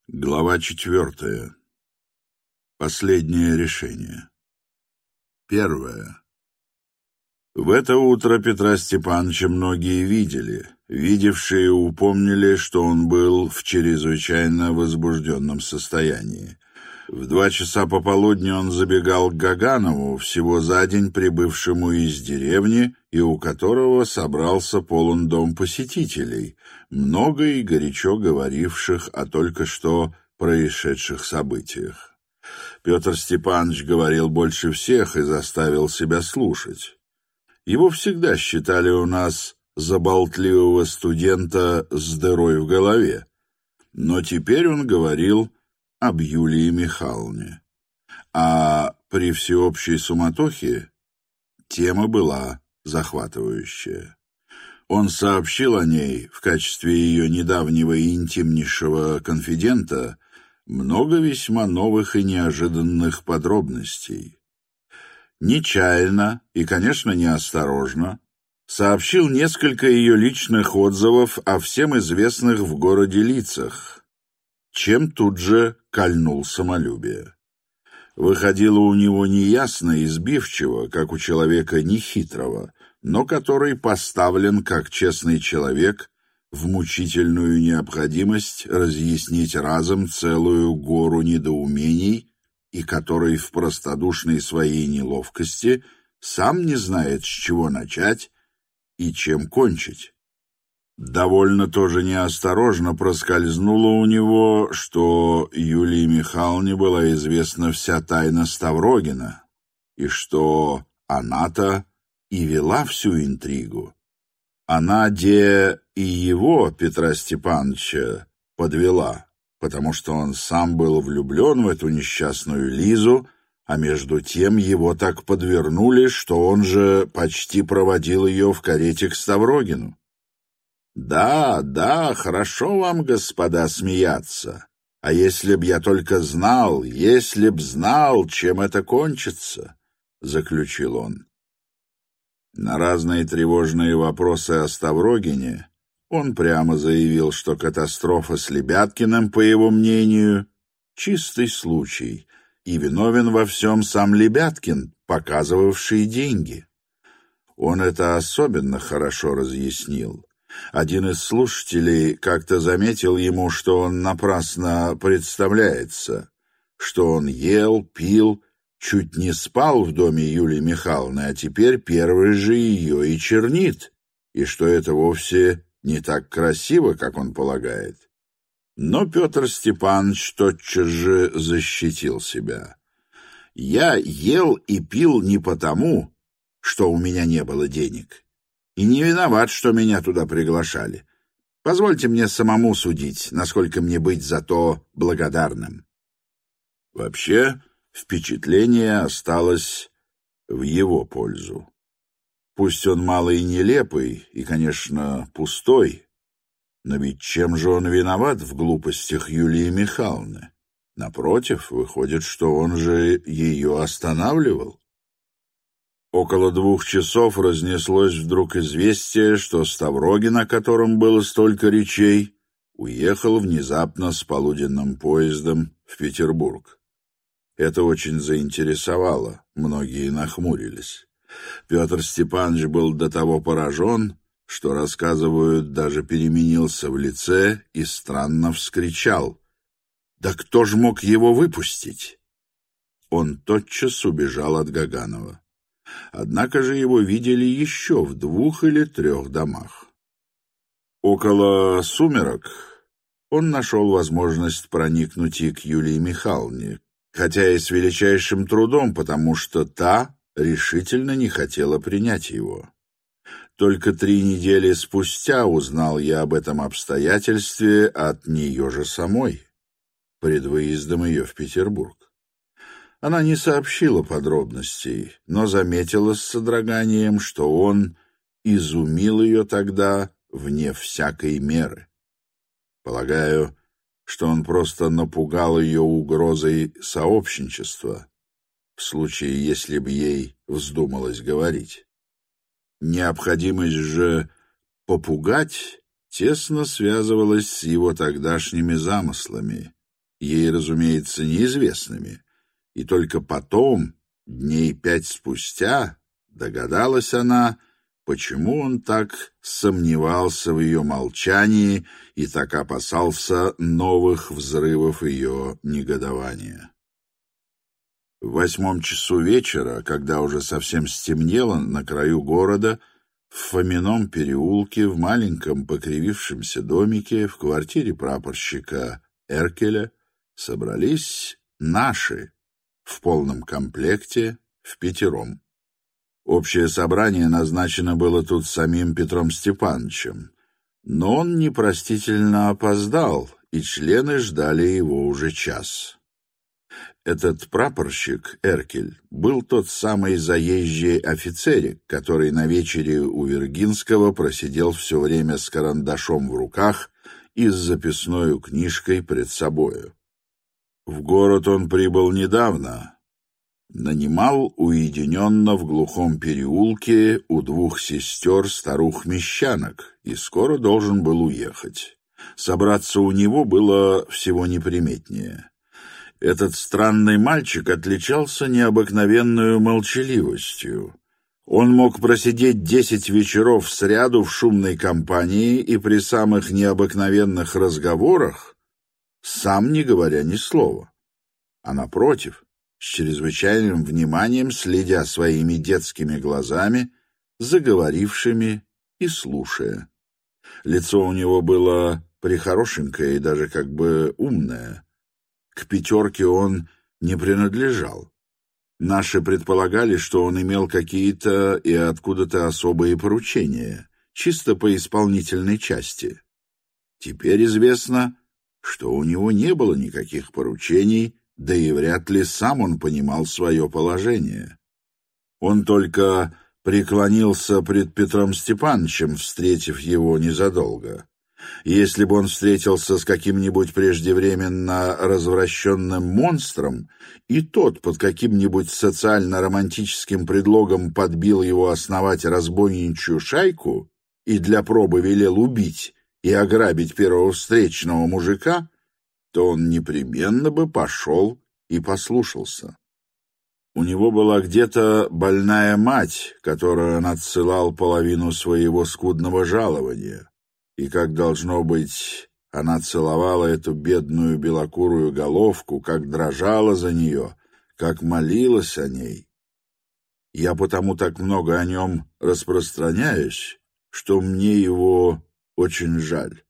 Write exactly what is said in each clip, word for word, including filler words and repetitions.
Глава четвертая. Последнее решение. Первое. В это утро Петра Степановича многие видели. Видевшие упомнили, что он был в чрезвычайно возбужденном состоянии. В два часа пополудни он забегал к Гаганову, всего за день прибывшему из деревни, и у которого собрался полон дом посетителей, много и горячо говоривших о только что происшедших событиях. Петр Степанович говорил больше всех и заставил себя слушать. Его всегда считали у нас за болтливого студента с дырой в голове, но теперь он говорил об Юлии Михайловне. А при всеобщей суматохе тема была захватывающая. Он сообщил о ней в качестве ее недавнего и интимнейшего конфидента много весьма новых и неожиданных подробностей. Нечаянно и, конечно, неосторожно сообщил несколько ее личных отзывов о всем известных в городе лицах, чем тут же кольнул самолюбие. Выходило у него неясно и сбивчиво, как у человека нехитрого, но который поставлен, как честный человек, в мучительную необходимость разъяснить разом целую гору недоумений и который в простодушной своей неловкости сам не знает, с чего начать и чем кончить. Довольно тоже неосторожно проскользнуло у него, что Юлии Михайловне была известна вся тайна Ставрогина, и что она-то и вела всю интригу. Она, де и его, Петра Степановича, подвела, потому что он сам был влюблен в эту несчастную Лизу, а между тем его так подвернули, что он же почти проводил ее в карете к Ставрогину. «Да, да, хорошо вам, господа, смеяться. А если б я только знал, если б знал, чем это кончится», — заключил он. На разные тревожные вопросы о Ставрогине он прямо заявил, что катастрофа с Лебяткиным, по его мнению, чистый случай, и виновен во всем сам Лебяткин, показывавший деньги. Он это особенно хорошо разъяснил. Один из слушателей как-то заметил ему, что он напрасно представляется, что он ел, пил, чуть не спал в доме Юлии Михайловны, а теперь первый же ее и чернит, и что это вовсе не так красиво, как он полагает. Но Петр Степанович тотчас же защитил себя. «Я ел и пил не потому, что у меня не было денег, и не виноват, что меня туда приглашали. Позвольте мне самому судить, насколько мне быть за то благодарным». Вообще, впечатление осталось в его пользу. Пусть он мало и нелепый, и, конечно, пустой, но ведь чем же он виноват в глупостях Юлии Михайловны? Напротив, выходит, что он же ее останавливал. Около двух часов разнеслось вдруг известие, что Ставрогин, о котором было столько речей, уехал внезапно с полуденным поездом в Петербург. Это очень заинтересовало, многие нахмурились. Петр Степанович был до того поражен, что, рассказывают, даже переменился в лице и странно вскричал: «Да кто ж мог его выпустить?» Он тотчас убежал от Гаганова. Однако же его видели еще в двух или трех домах. Около сумерок он нашел возможность проникнуть и к Юлии Михайловне, хотя и с величайшим трудом, потому что та решительно не хотела принять его. Только три недели спустя узнал я об этом обстоятельстве от нее же самой, пред выездом ее в Петербург. Она не сообщила подробностей, но заметила с содроганием, что он изумил ее тогда вне всякой меры. Полагаю, что он просто напугал ее угрозой сообщничества, в случае, если б ей вздумалось говорить. Необходимость же попугать тесно связывалась с его тогдашними замыслами, ей, разумеется, неизвестными, и только потом, дней пять спустя, догадалась она, почему он так сомневался в ее молчании и так опасался новых взрывов ее негодования. В восьмом часу вечера, когда уже совсем стемнело на краю города, в Фомином переулке, в маленьком покривившемся домике, в квартире прапорщика Эркеля, собрались наши в полном комплекте впятером. Общее собрание назначено было тут самим Петром Степановичем, но он непростительно опоздал, и члены ждали его уже час. Этот прапорщик, Эркель, был тот самый заезжий офицерик, который на вечере у Виргинского просидел все время с карандашом в руках и с записною книжкой пред собою. В город он прибыл недавно, нанимал уединенно в глухом переулке у двух сестер старух-мещанок и скоро должен был уехать. Собраться у него было всего неприметнее. Этот странный мальчик отличался необыкновенную молчаливостью. Он мог просидеть десять вечеров сряду в шумной компании и при самых необыкновенных разговорах, сам не говоря ни слова, а напротив, с чрезвычайным вниманием следя своими детскими глазами, заговорившими и слушая. Лицо у него было прехорошенькое и даже как бы умное. К пятерке он не принадлежал. Наши предполагали, что он имел какие-то и откуда-то особые поручения, чисто по исполнительной части. Теперь известно, что у него не было никаких поручений, да и вряд ли сам он понимал свое положение. Он только преклонился пред Петром Степановичем, встретив его незадолго. Если бы он встретился с каким-нибудь преждевременно развращенным монстром, и тот под каким-нибудь социально-романтическим предлогом подбил его основать разбойничью шайку и для пробы велел убить и ограбить первого встречного мужика, то он непременно бы пошел и послушался. У него была где-то больная мать, которую он отсылал половину своего скудного жалования. И, как должно быть, она целовала эту бедную белокурую головку, как дрожала за нее, как молилась о ней. Я потому так много о нем распространяюсь, что мне его очень жаль.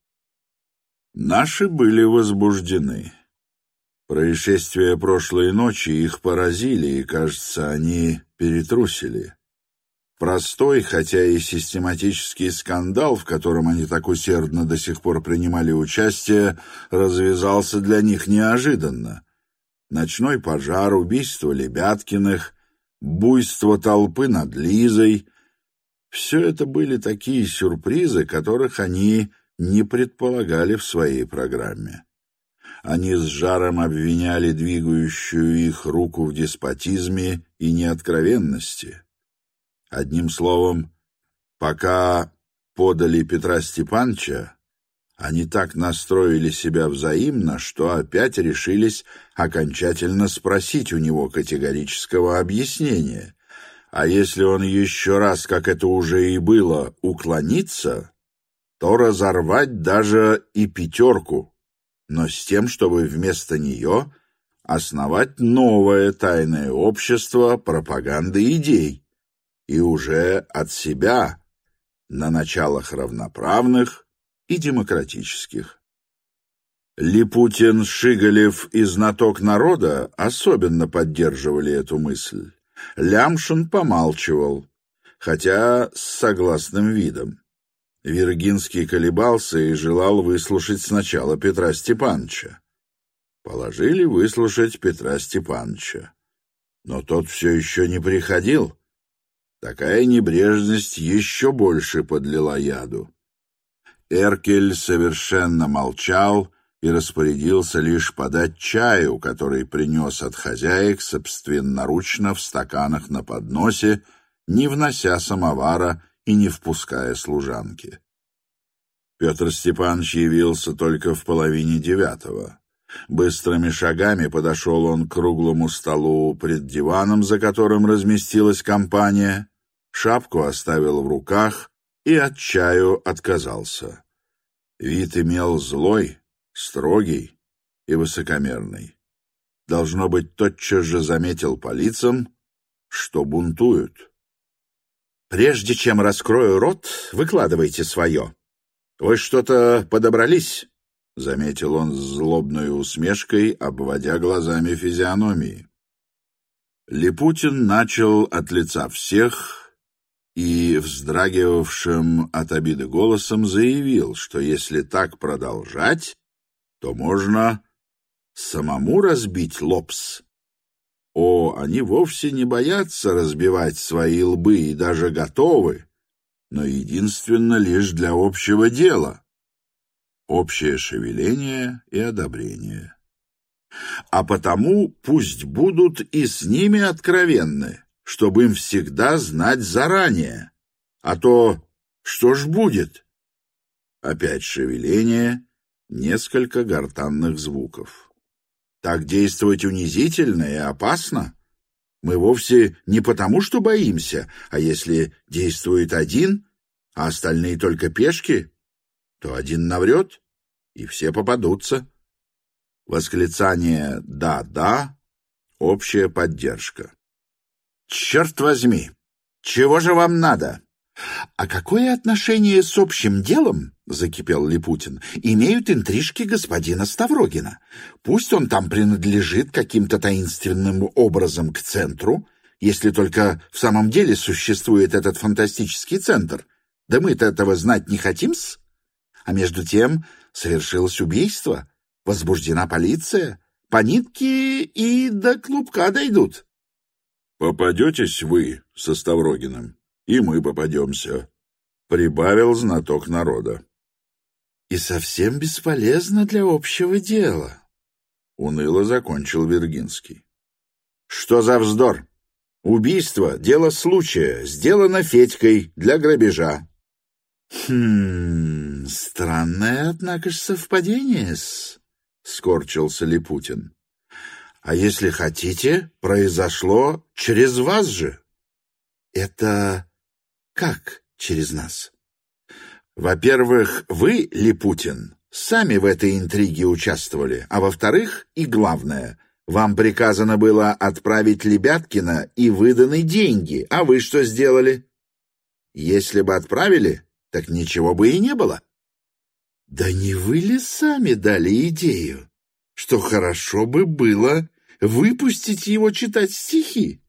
Наши были возбуждены. Происшествия прошлой ночи их поразили, и, кажется, они перетрусили. Простой, хотя и систематический скандал, в котором они так усердно до сих пор принимали участие, развязался для них неожиданно. Ночной пожар, убийство Лебяткиных, буйство толпы над Лизой — все это были такие сюрпризы, которых они не предполагали в своей программе. Они с жаром обвиняли двигающую их руку в деспотизме и неоткровенности. Одним словом, пока подали Петра Степановича, они так настроили себя взаимно, что опять решились окончательно спросить у него категорического объяснения. А если он еще раз, как это уже и было, уклонится, то разорвать даже и пятерку, но с тем, чтобы вместо нее основать новое тайное общество пропаганды идей, и уже от себя, на началах равноправных и демократических. Липутин, Шиголев и знаток народа особенно поддерживали эту мысль. Лямшин помалчивал, хотя с согласным видом. Виргинский колебался и желал выслушать сначала Петра Степановича. Положили выслушать Петра Степановича. Но тот все еще не приходил. Такая небрежность еще больше подлила яду. Эркель совершенно молчал и распорядился лишь подать чаю, который принес от хозяек собственноручно в стаканах на подносе, не внося самовара и не впуская служанки. Петр Степанович явился только в половине девятого. Быстрыми шагами подошел он к круглому столу пред диваном, за которым разместилась компания, шапку оставил в руках и от чаю отказался. Вид имел злой, строгий и высокомерный. Должно быть, тотчас же заметил по лицам, что бунтуют. «Прежде чем раскрою рот, выкладывайте свое. Вы что-то подобрались?» — заметил он с злобной усмешкой, обводя глазами физиономии. Липутин начал от лица всех и, вздрагивавшим от обиды голосом, заявил, что если так продолжать, то можно самому разбить лобс. О, они вовсе не боятся разбивать свои лбы и даже готовы, но единственно лишь для общего дела. Общее шевеление и одобрение. А потому пусть будут и с ними откровенны, чтобы им всегда знать заранее. А то что ж будет? Опять шевеление, несколько гортанных звуков. Так действовать унизительно и опасно. Мы вовсе не потому, что боимся, а если действует один, а остальные только пешки, то один наврет, и все попадутся. Восклицание «да-да» — общая поддержка. «Черт возьми! Чего же вам надо?» «А какое отношение с общим делом, — закипел Липутин, — имеют интрижки господина Ставрогина? Пусть он там принадлежит каким-то таинственным образом к центру, если только в самом деле существует этот фантастический центр. Да мы-то этого знать не хотим-с. А между тем совершилось убийство, возбуждена полиция, по нитке и до клубка дойдут». «Попадетесь вы со Ставрогиным, и мы попадемся», — прибавил знаток народа. «И совсем бесполезно для общего дела», — уныло закончил Виргинский. «Что за вздор? Убийство — дело случая, сделано Федькой для грабежа». «Хм, странное, однако ж, совпадение-с», — скорчился Липутин. «А если хотите, произошло через вас же». «Это как через нас?» «Во-первых, вы, Липутин, сами в этой интриге участвовали, а во-вторых, и главное, вам приказано было отправить Лебяткина и выданы деньги, а вы что сделали? Если бы отправили, так ничего бы и не было». «Да не вы ли сами дали идею, что хорошо бы было выпустить его читать стихи?»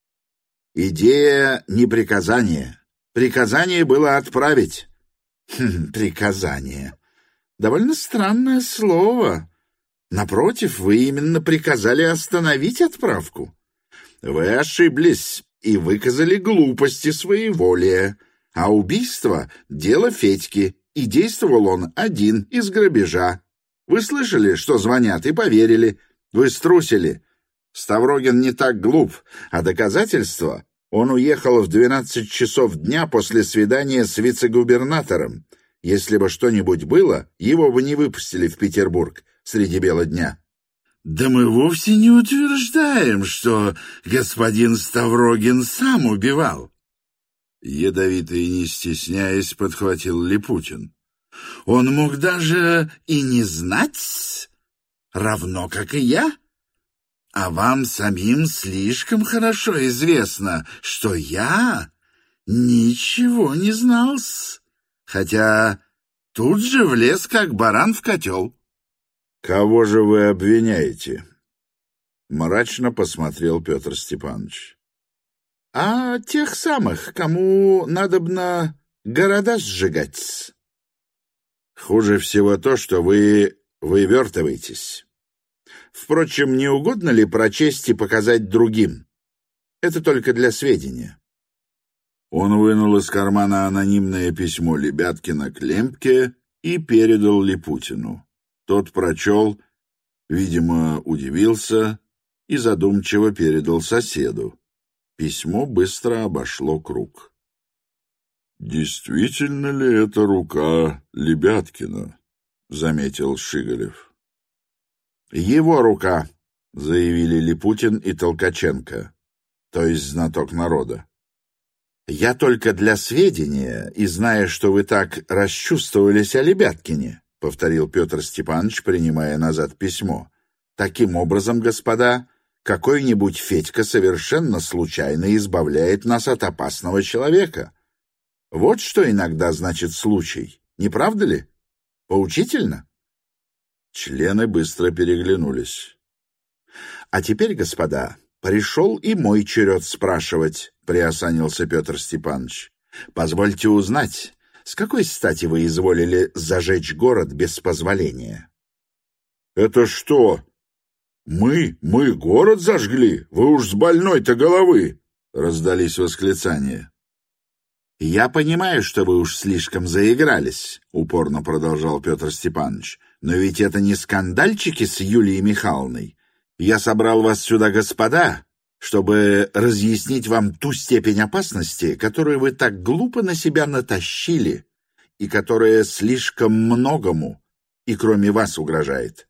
«Идея не приказание. Приказание было отправить». Хм, «приказание. Довольно странное слово. Напротив, вы именно приказали остановить отправку. Вы ошиблись и выказали глупости своеволия. А убийство — дело Федьки, и действовал он один из грабежа. Вы слышали, что звонят, и поверили. Вы струсили. Ставрогин не так глуп, а доказательство — он уехал в двенадцать часов дня после свидания с вице-губернатором. Если бы что-нибудь было, его бы не выпустили в Петербург среди бела дня». «Да мы вовсе не утверждаем, что господин Ставрогин сам убивал», — ядовито и не стесняясь подхватил Липутин. «Он мог даже и не знать, равно как и я. А вам самим слишком хорошо известно, что я ничего не знал-с, хотя тут же влез, как баран в котел». «Кого же вы обвиняете?» — мрачно посмотрел Петр Степанович. «А тех самых, кому надобно города сжигать. Хуже всего то, что вы вывертываетесь. Впрочем, не угодно ли прочесть и показать другим? Это только для сведения». Он вынул из кармана анонимное письмо Лебяткина к Лемпке и передал Липутину. Тот прочел, видимо, удивился и задумчиво передал соседу. Письмо быстро обошло круг. «Действительно ли это рука Лебяткина?» — заметил Шигалев. «Его рука», — заявили Липутин и Толкаченко, то есть знаток народа. «Я только для сведения, и зная, что вы так расчувствовались о Лебяткине», — повторил Петр Степанович, принимая назад письмо. «Таким образом, господа, какой-нибудь Федька совершенно случайно избавляет нас от опасного человека. Вот что иногда значит случай, не правда ли? Поучительно?» Члены быстро переглянулись. «А теперь, господа, пришел и мой черед спрашивать», — приосанился Петр Степанович. «Позвольте узнать, с какой стати вы изволили зажечь город без позволения?» «Это что? Мы, мы город зажгли? Вы уж с больной-то головы!» — раздались восклицания. «Я понимаю, что вы уж слишком заигрались», — упорно продолжал Петр Степанович. «Но ведь это не скандальчики с Юлией Михайловной. Я собрал вас сюда, господа, чтобы разъяснить вам ту степень опасности, которую вы так глупо на себя натащили и которая слишком многому и кроме вас угрожает».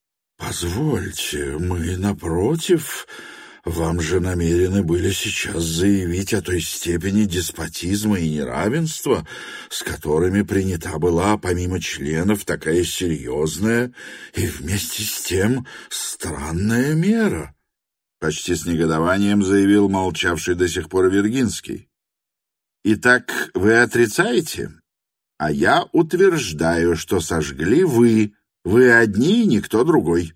«Позвольте, мы, напротив, вам же намерены были сейчас заявить о той степени деспотизма и неравенства, с которыми принята была, помимо членов, такая серьезная и вместе с тем странная мера», — почти с негодованием заявил молчавший до сих пор Виргинский. «Итак, вы отрицаете? А я утверждаю, что сожгли вы, вы одни и никто другой.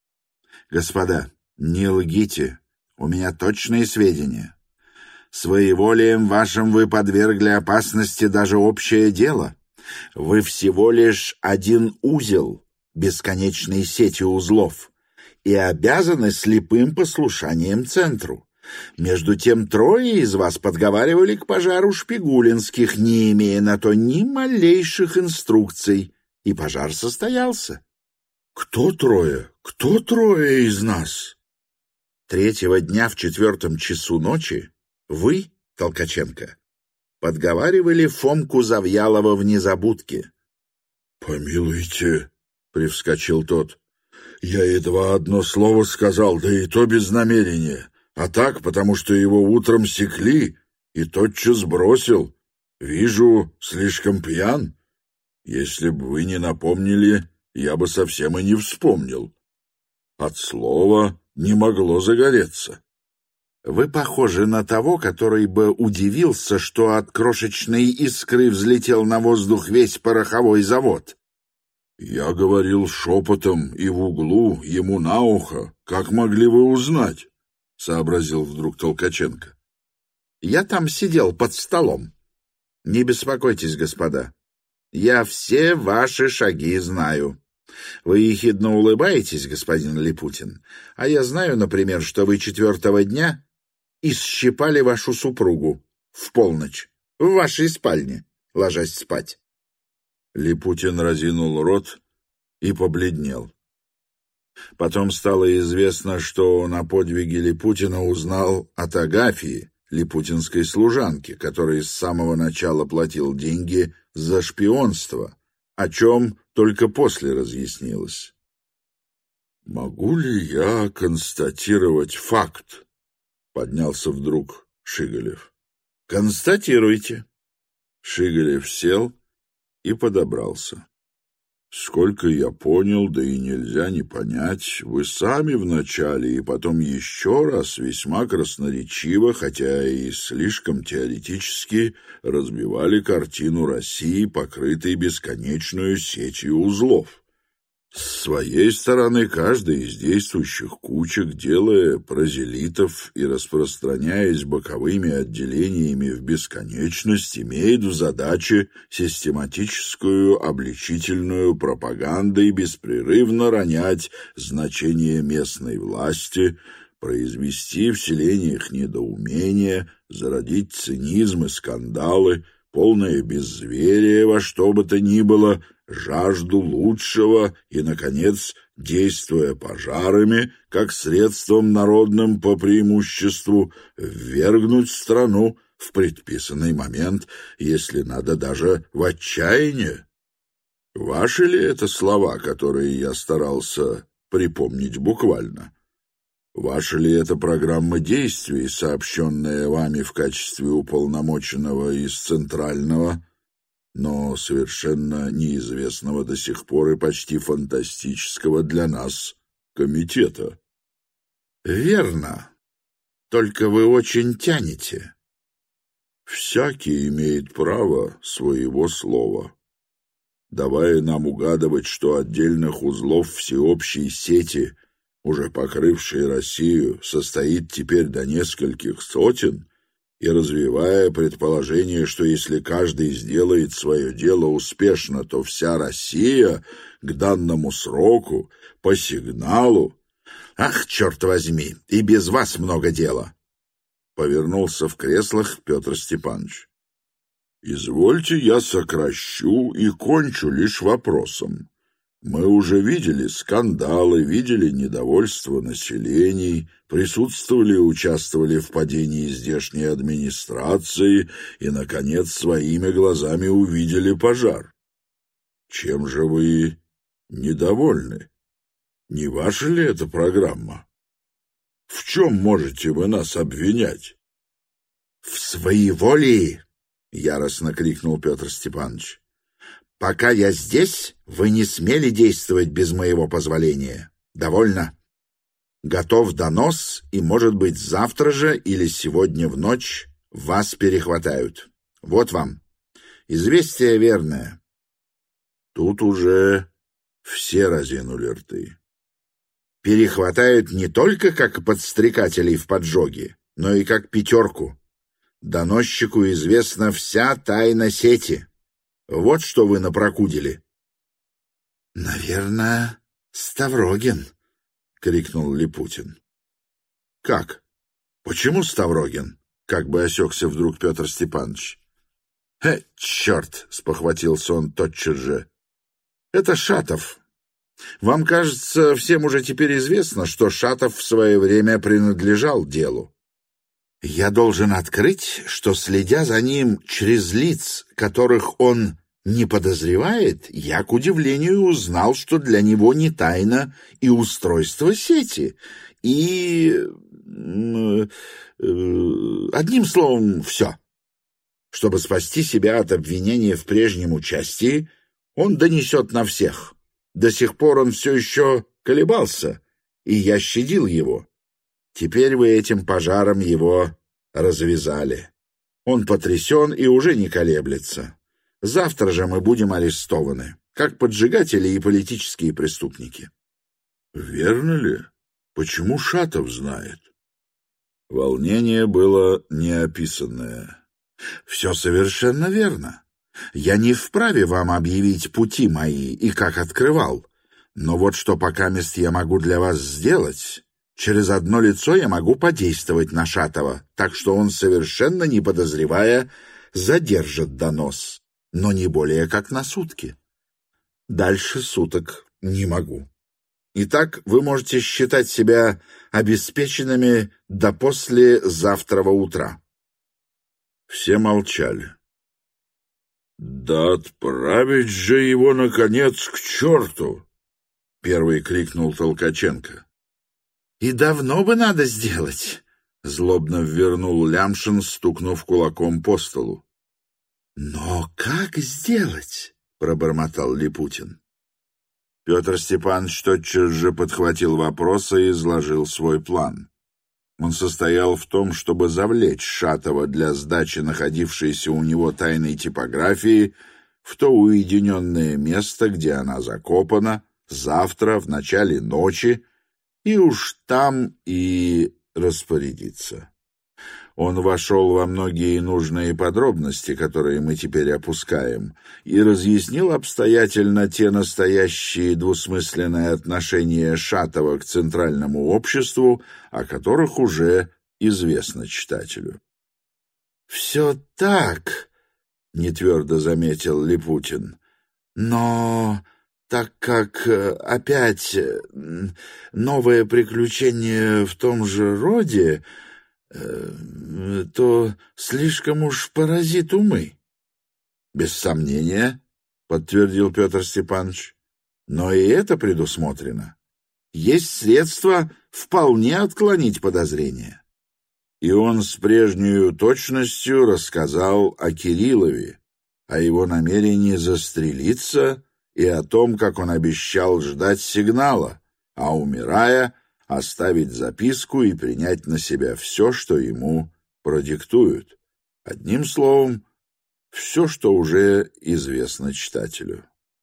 Господа, не лгите, у меня точные сведения. Своеволием вашим вы подвергли опасности даже общее дело. Вы всего лишь один узел бесконечной сети узлов и обязаны слепым послушанием центру. Между тем трое из вас подговаривали к пожару Шпигулинских, не имея на то ни малейших инструкций, и пожар состоялся». «Кто трое? Кто трое из нас?» Третьего дня в четвертом часу ночи вы, Толкаченко, подговаривали Фомку Завьялова в незабудке. «Помилуйте», — привскочил тот, — «я едва одно слово сказал, да и то без намерения, а так, потому что его утром секли и тотчас бросил. Вижу, слишком пьян. Если бы вы не напомнили, я бы совсем и не вспомнил. От слова не могло загореться». «Вы похожи на того, который бы удивился, что от крошечной искры взлетел на воздух весь пороховой завод». «Я говорил шепотом и в углу ему на ухо. Как могли вы узнать?» — сообразил вдруг Толкаченко. «Я там сидел под столом. Не беспокойтесь, господа. Я все ваши шаги знаю. Вы ехидно улыбаетесь, господин Липутин, а я знаю, например, что вы четвертого дня исщипали вашу супругу в полночь в вашей спальне, ложась спать». Липутин разинул рот и побледнел. Потом стало известно, что он о подвиге Липутина узнал от Агафьи, липутинской служанки, которой с самого начала платил деньги за шпионство, о чем только после разъяснилось. «Могу ли я констатировать факт?» — поднялся вдруг Шигалев. «Констатируйте». Шигалев сел и подобрался. «Сколько я понял, да и нельзя не понять, вы сами вначале и потом еще раз весьма красноречиво, хотя и слишком теоретически, разбивали картину России, покрытой бесконечную сетью узлов. С своей стороны, каждый из действующих кучек, делая прозелитов и распространяясь боковыми отделениями в бесконечность, имеет в задаче систематическую обличительную пропаганду и беспрерывно ронять значение местной власти, произвести в селениях недоумение, зародить цинизм и скандалы, полное беззверие во что бы то ни было, жажду лучшего и, наконец, действуя пожарами, как средством народным по преимуществу, ввергнуть страну в предписанный момент, если надо даже в отчаяние. Ваши ли это слова, которые я старался припомнить буквально. Ваша ли это программа действий, сообщенная вами в качестве уполномоченного из Центрального, но совершенно неизвестного до сих пор и почти фантастического для нас комитета? Верно. Только вы очень тянете. Всякий имеет право своего слова, давая нам угадывать, что отдельных узлов всеобщей сети, уже покрывшей Россию, состоит теперь до нескольких сотен, и развивая предположение, что если каждый сделает свое дело успешно, то вся Россия к данному сроку, по сигналу... Ах, черт возьми, и без вас много дела! Повернулся в креслах Петр Степанович. Извольте, я сокращу и кончу лишь вопросом. Мы уже видели скандалы, видели недовольство населений, присутствовали и участвовали в падении здешней администрации и, наконец, своими глазами увидели пожар. Чем же вы недовольны? Не ваша ли это программа? В чем можете вы нас обвинять? — В своеволии! — яростно крикнул Петр Степанович. — Пока я здесь, вы не смели действовать без моего позволения. Довольно. Готов донос, и, может быть, завтра же или сегодня в ночь вас перехватают. Вот вам. Известие верное. Тут уже все разинули рты. Перехватают не только как подстрекателей в поджоге, но и как пятерку. Доносчику известна вся тайна сети. Вот что вы напрокудили. — Наверное, Ставрогин, — крикнул Липутин. — Как? Почему Ставрогин? — как бы осекся вдруг Петр Степанович. — Э, черт! — спохватился он тотчас же. — Это Шатов. Вам, кажется, всем уже теперь известно, что Шатов в свое время принадлежал делу. Я должен открыть, что, следя за ним через лиц, которых он не подозревает, я, к удивлению, узнал, что для него не тайна и устройство сети, и... одним словом, все. Чтобы спасти себя от обвинения в прежнем участии, он донесет на всех. До сих пор он все еще колебался, и я щадил его. Теперь вы этим пожаром его развязали. Он потрясен и уже не колеблется. Завтра же мы будем арестованы, как поджигатели и политические преступники. Верно ли? Почему Шатов знает? Волнение было неописанное. Все совершенно верно. Я не вправе вам объявить пути мои и как открывал. Но вот что покамест я могу для вас сделать. Через одно лицо я могу подействовать на Шатова, так что он, совершенно не подозревая, задержит донос, но не более как на сутки. Дальше суток не могу. Итак, вы можете считать себя обеспеченными до послезавтрава утра. Все молчали. «Да отправить же его, наконец, к черту!» — первый крикнул Толкаченко. «И давно бы надо сделать!» — злобно ввернул Лямшин, стукнув кулаком по столу. «Но как сделать?» — пробормотал Липутин. Петр Степанович тотчас же подхватил вопрос и изложил свой план. Он состоял в том, чтобы завлечь Шатова для сдачи находившейся у него тайной типографии в то уединенное место, где она закопана, завтра, в начале ночи, и уж там и распорядиться. Он вошел во многие нужные подробности, которые мы теперь опускаем, и разъяснил обстоятельно те настоящие двусмысленные отношения Шатова к центральному обществу, о которых уже известно читателю. «Все так», — нетвердо заметил Липутин, — «но так как опять новое приключение в том же роде, то слишком уж поразит умы». «Без сомнения», — подтвердил Петр Степанович, — «но и это предусмотрено. есть средства вполне отклонить подозрения». И он с прежней точностью рассказал о Кириллове, о его намерении застрелиться и о том, как он обещал ждать сигнала, а, умирая, оставить записку и принять на себя все, что ему продиктуют. Одним словом, все, что уже известно читателю.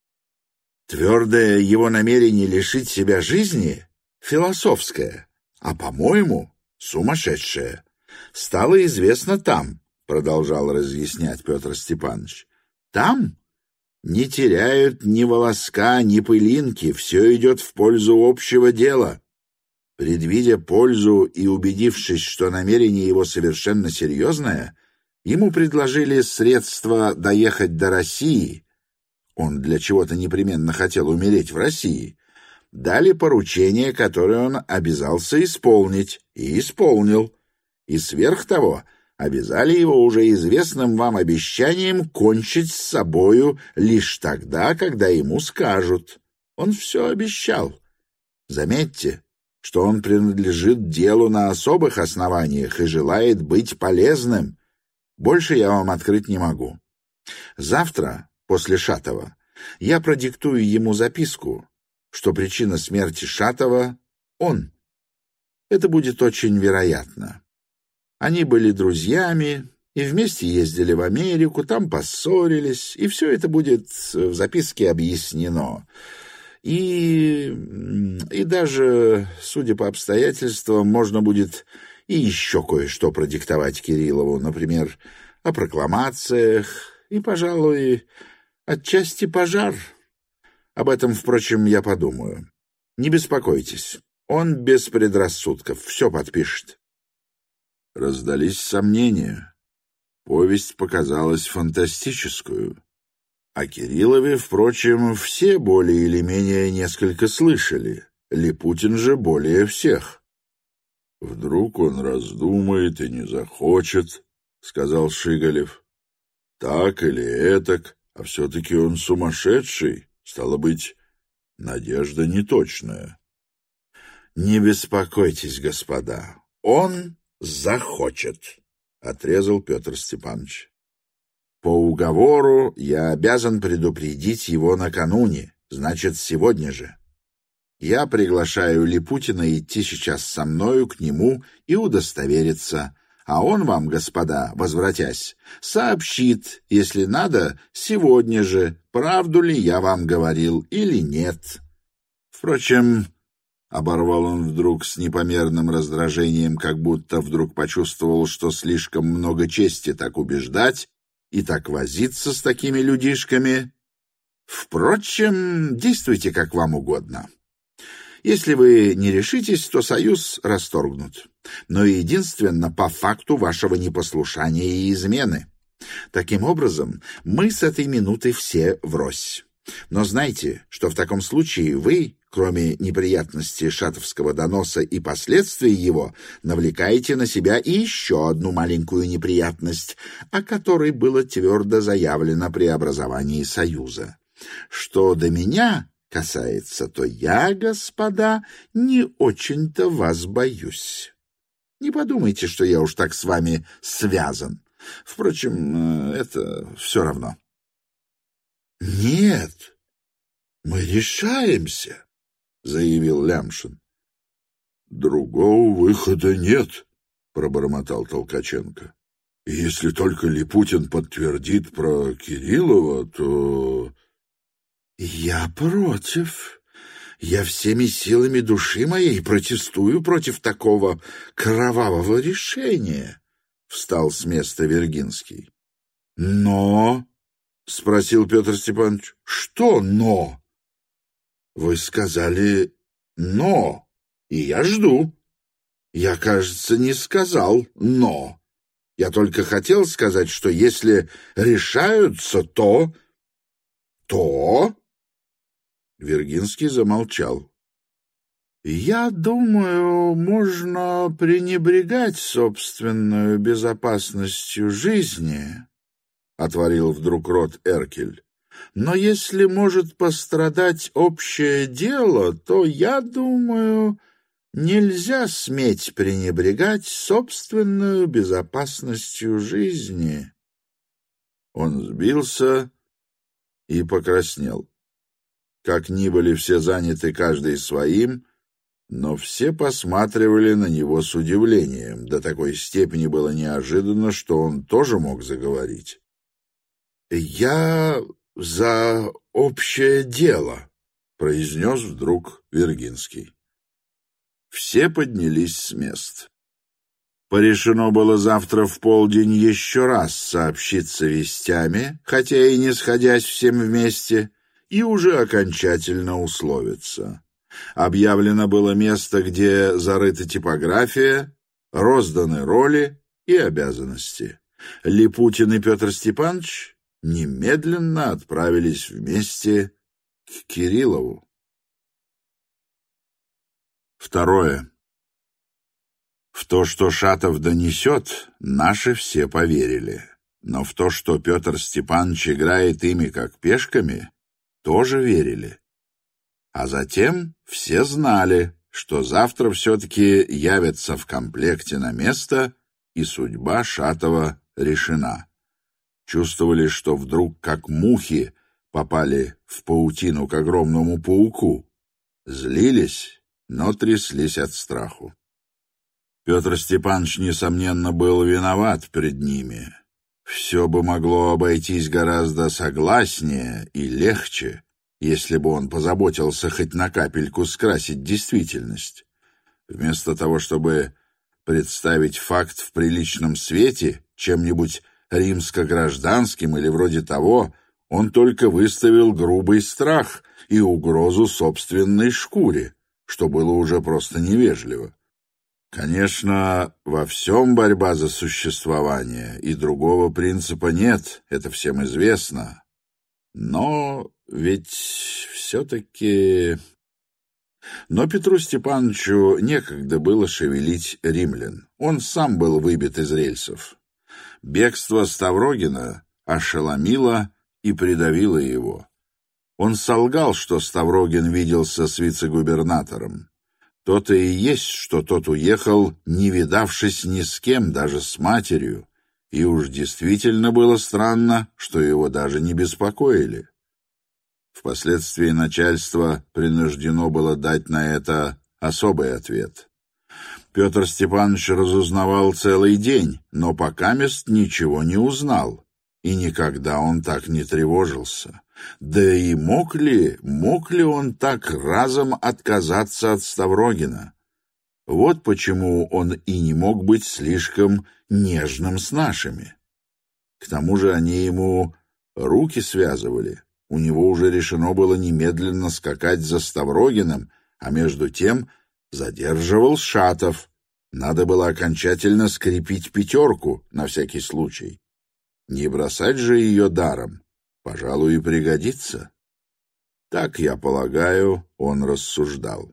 Твердое его намерение лишить себя жизни — философское, а, по-моему, сумасшедшее. Стало известно там, — продолжал разъяснять Петр Степанович. Там не теряют ни волоска, ни пылинки, все идет в пользу общего дела. Предвидя пользу и убедившись, что намерение его совершенно серьезное, ему предложили средства доехать до России. Он для чего-то непременно хотел умереть в России. Дали поручение, которое он обязался исполнить, и исполнил. И сверх того обязали его уже известным вам обещанием кончить с собою лишь тогда, когда ему скажут. Он все обещал. Заметьте, что он принадлежит делу на особых основаниях и желает быть полезным. Больше я вам открыть не могу. Завтра, после Шатова, я продиктую ему записку, что причина смерти Шатова — он. Это будет очень вероятно. Они были друзьями и вместе ездили в Америку, там поссорились, и все это будет в записке объяснено. И, и даже, судя по обстоятельствам, можно будет и еще кое-что продиктовать Кириллову, например, о прокламациях и, пожалуй, отчасти пожар. Об этом, впрочем, я подумаю. Не беспокойтесь, он без предрассудков, все подпишет. Раздались сомнения. Повесть показалась фантастическую. О Кириллове, впрочем, все более или менее несколько слышали. Липутин же более всех. «Вдруг он раздумает и не захочет», — сказал Шиголев. «Так или этак, а все-таки он сумасшедший, стало быть, надежда неточная». «Не беспокойтесь, господа, он захочет», — отрезал Петр Степанович. «По уговору я обязан предупредить его накануне, значит, сегодня же. Я приглашаю Липутина идти сейчас со мною к нему и удостовериться, а он вам, господа, возвратясь, сообщит, если надо, сегодня же, правду ли я вам говорил или нет. Впрочем, — оборвал он вдруг с непомерным раздражением, как будто вдруг почувствовал, что слишком много чести так убеждать и так возиться с такими людишками. Впрочем, действуйте как вам угодно. Если вы не решитесь, то союз расторгнут, но единственно по факту вашего непослушания и измены. Таким образом, мы с этой минуты все врозь. Но знайте, что в таком случае вы, кроме неприятностей шатовского доноса и последствий его, навлекаете на себя и еще одну маленькую неприятность, о которой было твердо заявлено при образовании союза. Что до меня касается, то я, господа, не очень-то вас боюсь. Не подумайте, что я уж так с вами связан. Впрочем, это все равно. — Нет, мы решаемся, — заявил Лямшин. — Другого выхода нет, — пробормотал Толкаченко. — И если только Липутин подтвердит про Кириллова, то... — Я против. Я всеми силами души моей протестую против такого кровавого решения, — встал с места Вергинский. — Но... — спросил Петр Степанович. — Что «но»? — Вы сказали «но», и я жду. Я, кажется, не сказал «но». Я только хотел сказать, что если решаются, то... — То? Вергинский замолчал. — Я думаю, можно пренебрегать собственной безопасностью жизни, — отворил вдруг рот Эркель. Но если может пострадать общее дело, то, я думаю, нельзя сметь пренебрегать собственную безопасностью жизни». Он сбился и покраснел. Как ни были все заняты каждый своим, но все посматривали на него с удивлением. До такой степени было неожиданно, что он тоже мог заговорить. «Я за общее дело», — произнес вдруг Виргинский. Все поднялись с мест. Порешено было завтра в полдень еще раз сообщиться вестями, хотя и не сходясь всем вместе, и уже окончательно условиться. Объявлено было место, где зарыта типография, розданы роли и обязанности. Липутин и Петр Степанович немедленно отправились вместе к Кириллову. Второе. В то, что Шатов донесет, наши все поверили. Но в то, что Петр Степанович играет ими как пешками, тоже верили. А затем все знали, что завтра все-таки явятся в комплекте на место, и судьба Шатова решена. Чувствовали, что вдруг, как мухи, попали в паутину к огромному пауку. Злились, но тряслись от страху. Петр Степанович, несомненно, был виноват перед ними. Все бы могло обойтись гораздо согласнее и легче, если бы он позаботился хоть на капельку скрасить действительность. Вместо того, чтобы представить факт в приличном свете, чем-нибудь римско-гражданским или вроде того, он только выставил грубый страх и угрозу собственной шкуре, что было уже просто невежливо. Конечно, во всем борьба за существование, и другого принципа нет, это всем известно. Но ведь все-таки... Но Петру Степановичу некогда было шевелить римлян. Он сам был выбит из рельсов. Бегство Ставрогина ошеломило и придавило его. Он солгал, что Ставрогин виделся с вице-губернатором. То-то и есть, что тот уехал, не видавшись ни с кем, даже с матерью, и уж действительно было странно, что его даже не беспокоили. Впоследствии начальство принуждено было дать на это особый ответ. Петр Степанович разузнавал целый день, но покамест ничего не узнал, и никогда он так не тревожился. Да и мог ли, мог ли он так разом отказаться от Ставрогина? Вот почему он и не мог быть слишком нежным с нашими. К тому же они ему руки связывали. У него уже решено было немедленно скакать за Ставрогиным, а между тем задерживал Шатов. Надо было окончательно скрепить пятерку на всякий случай. Не бросать же ее даром. Пожалуй, и пригодится. Так, я полагаю, он рассуждал.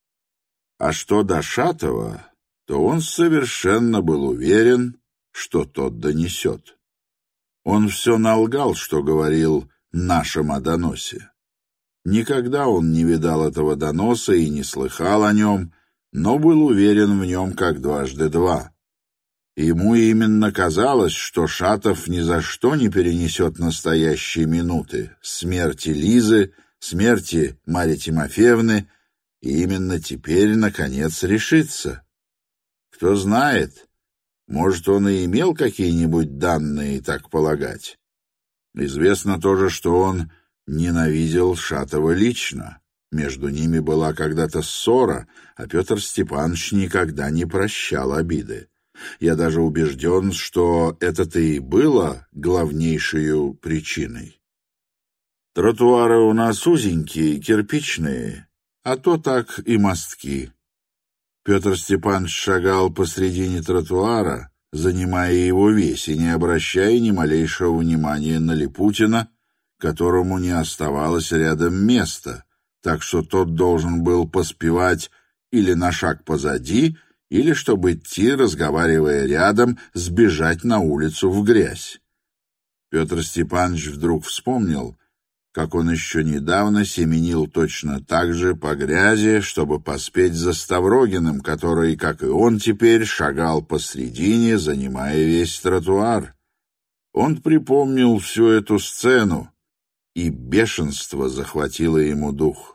А что до Шатова, то он совершенно был уверен, что тот донесет. Он все налгал, что говорил нашем о доносе. Никогда он не видал этого доноса и не слыхал о нем, но был уверен в нем как дважды два. Ему именно казалось, что Шатов ни за что не перенесет настоящие минуты смерти Лизы, смерти Марьи Тимофеевны, и именно теперь, наконец, решится. Кто знает, может, он и имел какие-нибудь данные, так полагать. Известно тоже, что он ненавидел Шатова лично. Между ними была когда-то ссора, а Петр Степанович никогда не прощал обиды. Я даже убежден, что это-то и было главнейшей причиной. Тротуары у нас узенькие, кирпичные, а то так и мостки. Петр Степанович шагал посредине тротуара, занимая его весь и не обращая ни малейшего внимания на Липутина, которому не оставалось рядом места, так что тот должен был поспевать или на шаг позади, или, чтобы идти, разговаривая рядом, сбежать на улицу в грязь. Петр Степанович вдруг вспомнил, как он еще недавно семенил точно так же по грязи, чтобы поспеть за Ставрогиным, который, как и он теперь, шагал посредине, занимая весь тротуар. Он припомнил всю эту сцену, и бешенство захватило ему дух.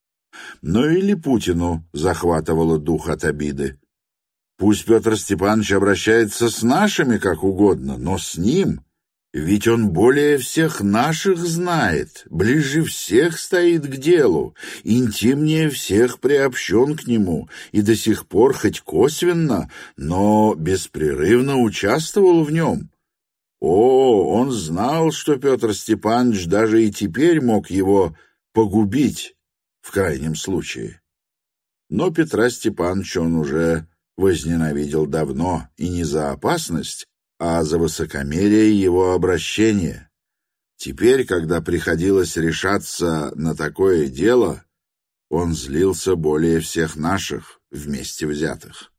Но и Липутину захватывало дух от обиды. Пусть Петр Степанович обращается с нашими как угодно, но с ним... Ведь он более всех наших знает, ближе всех стоит к делу, интимнее всех приобщен к нему и до сих пор хоть косвенно, но беспрерывно участвовал в нем. О, он знал, что Петр Степанович даже и теперь мог его погубить в крайнем случае. Но Петра Степановича он уже возненавидел давно, и не за опасность, а за высокомерие его обращения. Теперь, когда приходилось решаться на такое дело, он злился более всех наших, вместе взятых.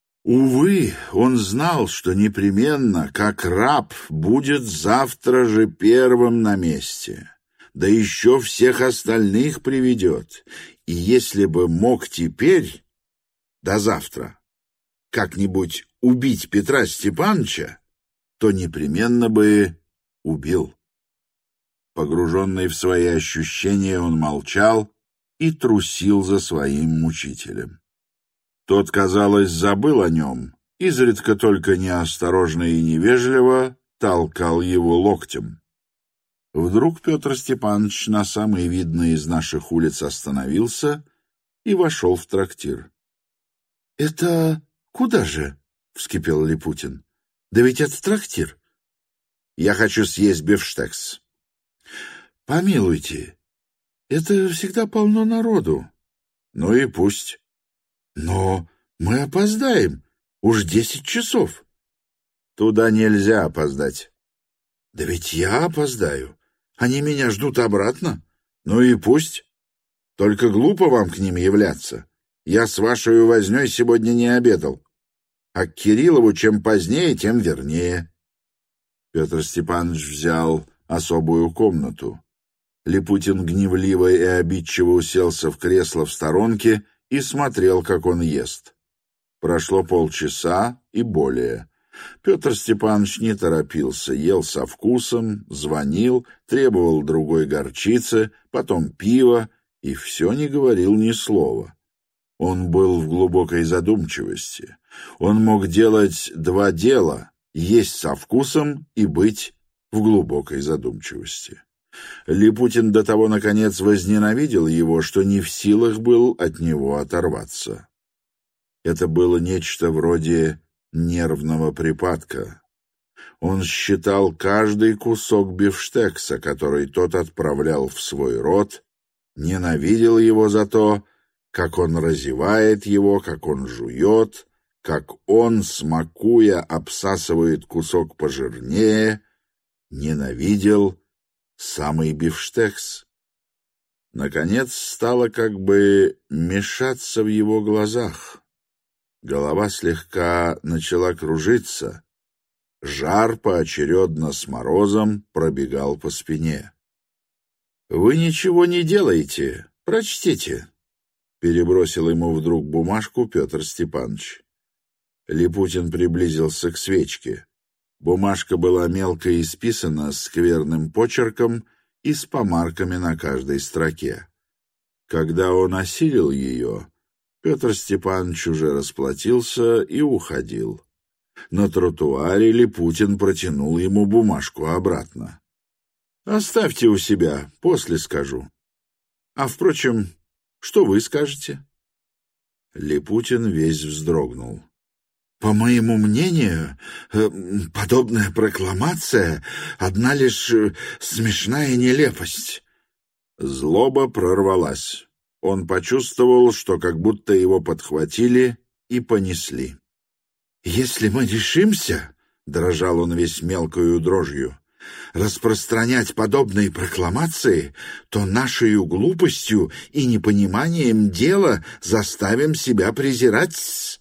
Увы, он знал, что непременно, как раб, будет завтра же первым на месте, да еще всех остальных приведет, и если бы мог теперь, до завтра, как-нибудь убить Петра Степановича, то непременно бы убил. Погруженный в свои ощущения, он молчал и трусил за своим мучителем. Тот, казалось, забыл о нем, изредка только неосторожно и невежливо толкал его локтем. Вдруг Петр Степанович на самой видной из наших улиц остановился и вошел в трактир. — Это куда же? — вскипел Липутин. — Да ведь это трактир. — Я хочу съесть бифштекс. — Помилуйте, это всегда полно народу. — Ну и пусть. — Но мы опоздаем. Уж десять часов. — Туда нельзя опоздать. — Да ведь я опоздаю. Они меня ждут обратно. Ну и пусть. Только глупо вам к ним являться. Я с вашей вознёй сегодня не обедал. А к Кириллову чем позднее, тем вернее. Петр Степанович взял особую комнату. Липутин гневливо и обидчиво уселся в кресло в сторонке и смотрел, как он ест. Прошло полчаса и более. Петр Степанович не торопился, ел со вкусом, звонил, требовал другой горчицы, потом пива, и все не говорил ни слова. Он был в глубокой задумчивости. Он мог делать два дела — есть со вкусом и быть в глубокой задумчивости. Липутин до того, наконец, возненавидел его, что не в силах был от него оторваться. Это было нечто вроде нервного припадка. Он считал каждый кусок бифштекса, который тот отправлял в свой рот, ненавидел его за то, как он разевает его, как он жует, как он, смакуя, обсасывает кусок пожирнее, ненавидел самый бифштекс. Наконец стало как бы мешаться в его глазах. Голова слегка начала кружиться. Жар поочередно с морозом пробегал по спине. — Вы ничего не делаете, прочтите, — перебросил ему вдруг бумажку Петр Степанович. Липутин приблизился к свечке. Бумажка была мелко исписана скверным почерком и с помарками на каждой строке. Когда он осилил ее, Петр Степанович уже расплатился и уходил. На тротуаре Липутин протянул ему бумажку обратно. — Оставьте у себя, после скажу. А, впрочем, что вы скажете? Липутин весь вздрогнул. — По моему мнению, подобная прокламация — одна лишь смешная нелепость. Злоба прорвалась. Он почувствовал, что как будто его подхватили и понесли. «Если мы решимся, — дрожал он весь мелкою дрожью, — распространять подобные прокламации, то нашею глупостью и непониманием дела заставим себя презирать».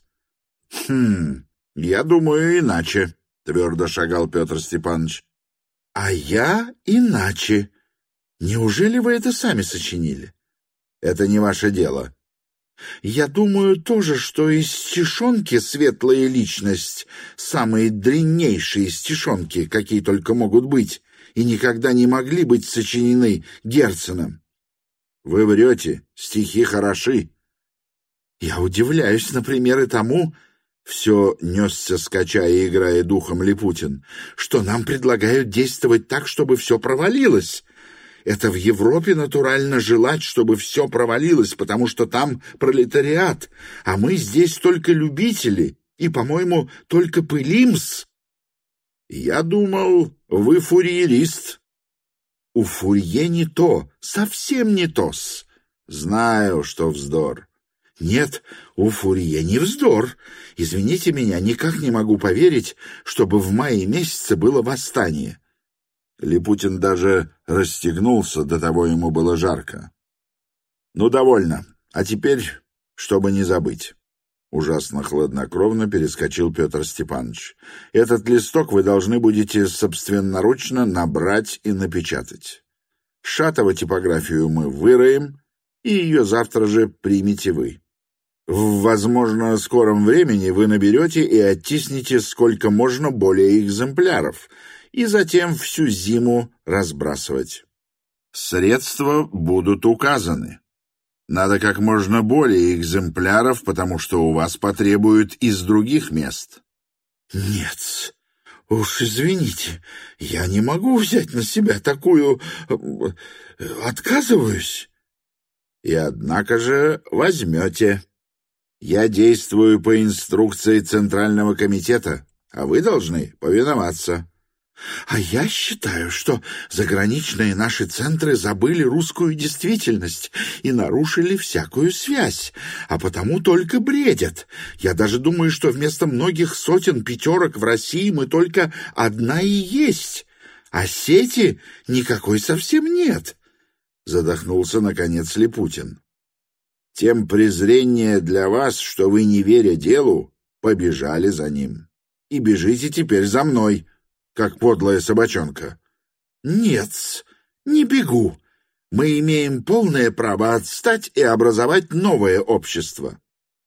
«Хм, я думаю иначе», — твердо шагал Петр Степанович. «А я иначе. Неужели вы это сами сочинили? Это не ваше дело. Я думаю тоже, что из стишонки «Светлая личность» самые дряннейшие стишонки, какие только могут быть, и никогда не могли быть сочинены Герценом. Вы врете, стихи хороши. Я удивляюсь, например, и тому, все несся, скача и играя духом Липутин, что нам предлагают действовать так, чтобы все провалилось. Это в Европе натурально желать, чтобы все провалилось, потому что там пролетариат, а мы здесь только любители и, по-моему, только пылимс. Я думал, вы фурьерист. У Фурье не то, совсем не то-с. Знаю, что вздор. Нет, у Фурье не вздор. Извините меня, никак не могу поверить, чтобы в мае месяце было восстание. Липутин даже расстегнулся, до того ему было жарко. Ну, довольно. А теперь, чтобы не забыть. Ужасно хладнокровно перескочил Петр Степанович. Этот листок вы должны будете собственноручно набрать и напечатать. Шатова типографию мы выроем, и ее завтра же примете вы. В, возможно, скором времени вы наберете и оттиснете сколько можно более экземпляров, и затем всю зиму разбрасывать. Средства будут указаны. Надо как можно более экземпляров, потому что у вас потребуют из других мест. Нет, уж извините, я не могу взять на себя такую... Отказываюсь. И однако же возьмете. Я действую по инструкции Центрального комитета, а вы должны повиноваться. А я считаю, что заграничные наши центры забыли русскую действительность и нарушили всякую связь, а потому только бредят. Я даже думаю, что вместо многих сотен пятерок в России мы только одна и есть, а сети никакой совсем нет. Задохнулся, наконец, Липутин. Тем презрение для вас, что вы, не веря делу, побежали за ним. И бежите теперь за мной, как подлая собачонка. Нет, не бегу. Мы имеем полное право отстать и образовать новое общество.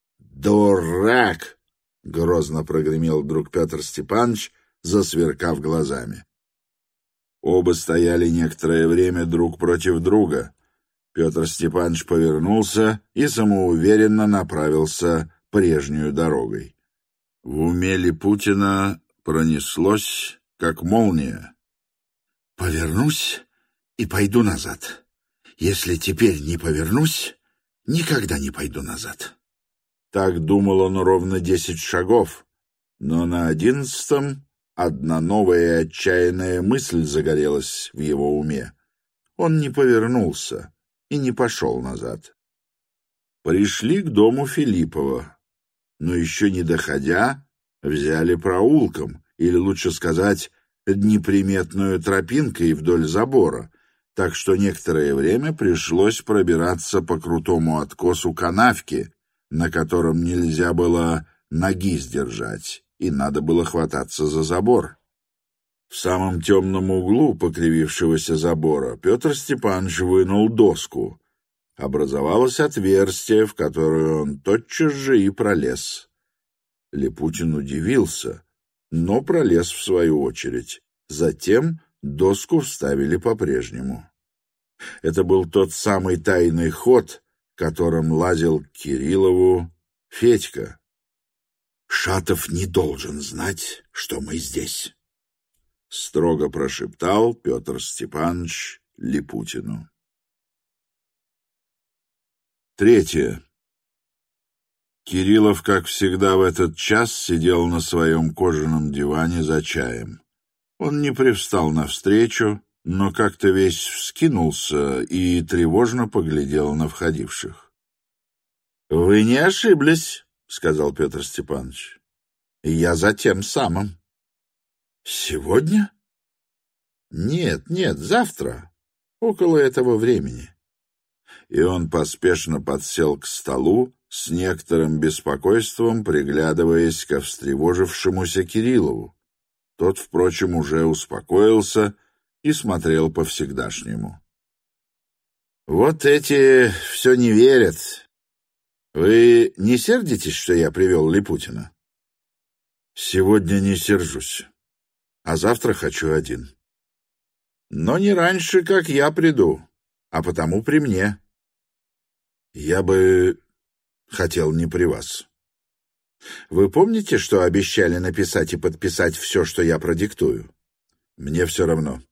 Дурак! — грозно прогремел вдруг Петр Степанович, засверкав глазами. Оба стояли некоторое время друг против друга. Петр Степанович повернулся и самоуверенно направился прежнюю дорогой. В уме Липутина пронеслось, как молния. «Повернусь и пойду назад. Если теперь не повернусь, никогда не пойду назад». Так думал он ровно десять шагов, но на одиннадцатом одна новая отчаянная мысль загорелась в его уме. Он не повернулся и не пошел назад. Пришли к дому Филиппова, но еще не доходя, взяли проулком, или, лучше сказать, неприметную тропинкой вдоль забора, так что некоторое время пришлось пробираться по крутому откосу канавки, на котором нельзя было ноги сдержать, и надо было хвататься за забор. В самом темном углу покривившегося забора Петр Степанович вынул доску. Образовалось отверстие, в которое он тотчас же и пролез. Липутин удивился, но пролез в свою очередь. Затем доску вставили по-прежнему. Это был тот самый тайный ход, которым лазил к Кириллову Федька. «Шатов не должен знать, что мы здесь», — строго прошептал Петр Степанович Липутину. Третье. Кириллов, как всегда в этот час, сидел на своем кожаном диване за чаем. Он не привстал навстречу, но как-то весь вскинулся и тревожно поглядел на входивших. — Вы не ошиблись, — сказал Петр Степанович. — Я за тем самым. — Сегодня? — Нет, нет, завтра, около этого времени. И он поспешно подсел к столу, с некоторым беспокойством приглядываясь ко встревожившемуся Кириллову. Тот, впрочем, уже успокоился и смотрел по-всегдашнему. Вот эти все не верят. Вы не сердитесь, что я привел Липутина? Сегодня не сержусь, а завтра хочу один. Но не раньше, как я приду, а потому при мне. Я бы хотел не при вас. Вы помните, что обещали написать и подписать все, что я продиктую? Мне все равно.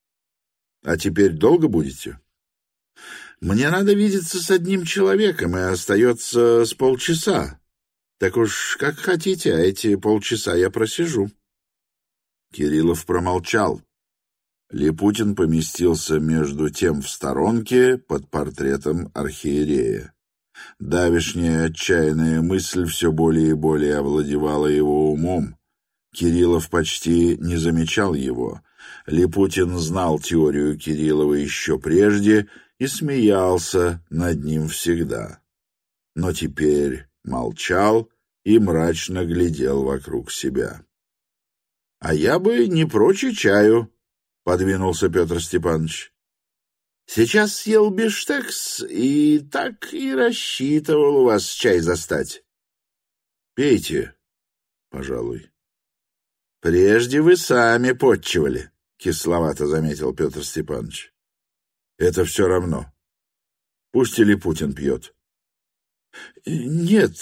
А теперь долго будете? Мне надо видеться с одним человеком, и остается с полчаса. Так уж как хотите, а эти полчаса я просижу. Кириллов промолчал. Липутин поместился между тем в сторонке под портретом архиерея. Давешняя отчаянная мысль все более и более овладевала его умом. Кириллов почти не замечал его. Липутин знал теорию Кириллова еще прежде и смеялся над ним всегда. Но теперь молчал и мрачно глядел вокруг себя. — А я бы не прочь и чаю, — подвинулся Петр Степанович. — Сейчас съел бифштекс и так и рассчитывал у вас чай застать. — Пейте, пожалуй. — Прежде вы сами подчивали, — кисловато заметил Петр Степанович. — Это все равно. Пусть и Липутин пьет. — Нет,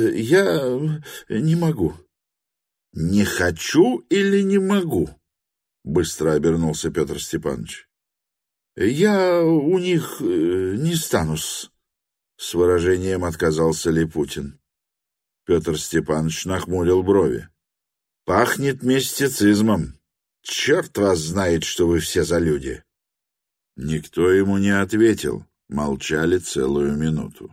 я не могу. — Не хочу или не могу? — быстро обернулся Петр Степанович. — Я у них не стану-с, — с выражением отказался Липутин. Петр Степанович нахмурил брови. — Пахнет мистицизмом. Черт вас знает, что вы все за люди. Никто ему не ответил. Молчали целую минуту.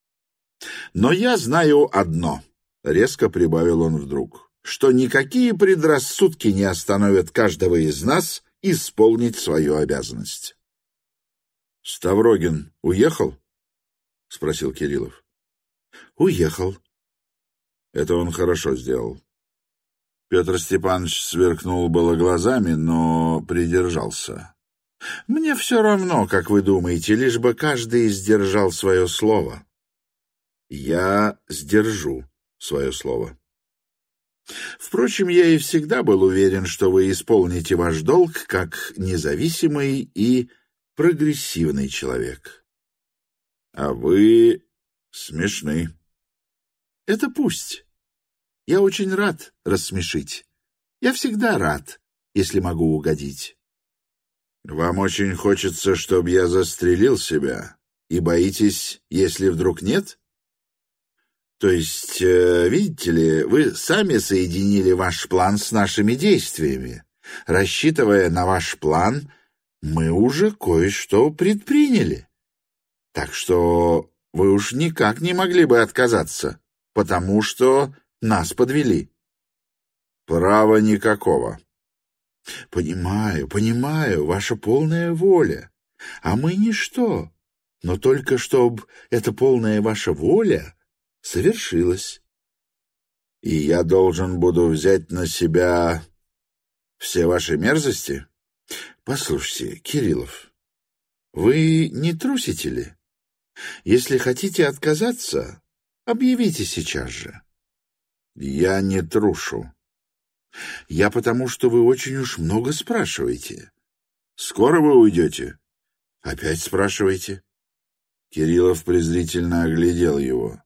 — Но я знаю одно, — резко прибавил он вдруг, — что никакие предрассудки не остановят каждого из нас исполнить свою обязанность. — Ставрогин уехал? — спросил Кириллов. — Уехал. — Это он хорошо сделал. Петр Степанович сверкнул было глазами, но придержался. — Мне все равно, как вы думаете, лишь бы каждый сдержал свое слово. — Я сдержу свое слово. Впрочем, я и всегда был уверен, что вы исполните ваш долг как независимый и прогрессивный человек. А вы смешны. Это пусть. Я очень рад рассмешить. Я всегда рад, если могу угодить. Вам очень хочется, чтобы я застрелил себя, и боитесь, если вдруг нет? То есть, э, видите ли, вы сами соединили ваш план с нашими действиями. Рассчитывая на ваш план, мы уже кое-что предприняли. Так что вы уж никак не могли бы отказаться, потому что нас подвели. Права никакого. Понимаю, понимаю, ваша полная воля. А мы ничто. Но только чтоб эта полная ваша воля совершилась. И я должен буду взять на себя все ваши мерзости? Послушайте, Кириллов, вы не трусите ли? Если хотите отказаться, объявите сейчас же. Я не трушу. Я потому, что вы очень уж много спрашиваете. Скоро вы уйдете? Опять спрашиваете? Кириллов презрительно оглядел его.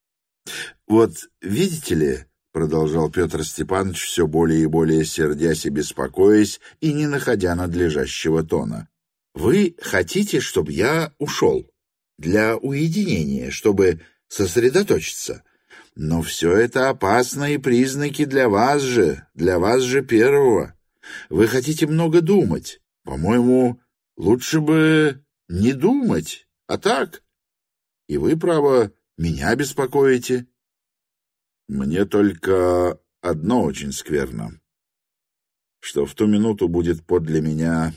Вот, видите ли, продолжал Петр Степанович, все более и более сердясь и беспокоясь, и не находя надлежащего тона. Вы хотите, чтобы я ушел? Для уединения, чтобы сосредоточиться. Но все это опасные признаки для вас же, для вас же первого. Вы хотите много думать. По-моему, лучше бы не думать, а так. И вы, право, меня беспокоите. Мне только одно очень скверно, что в ту минуту будет подле меня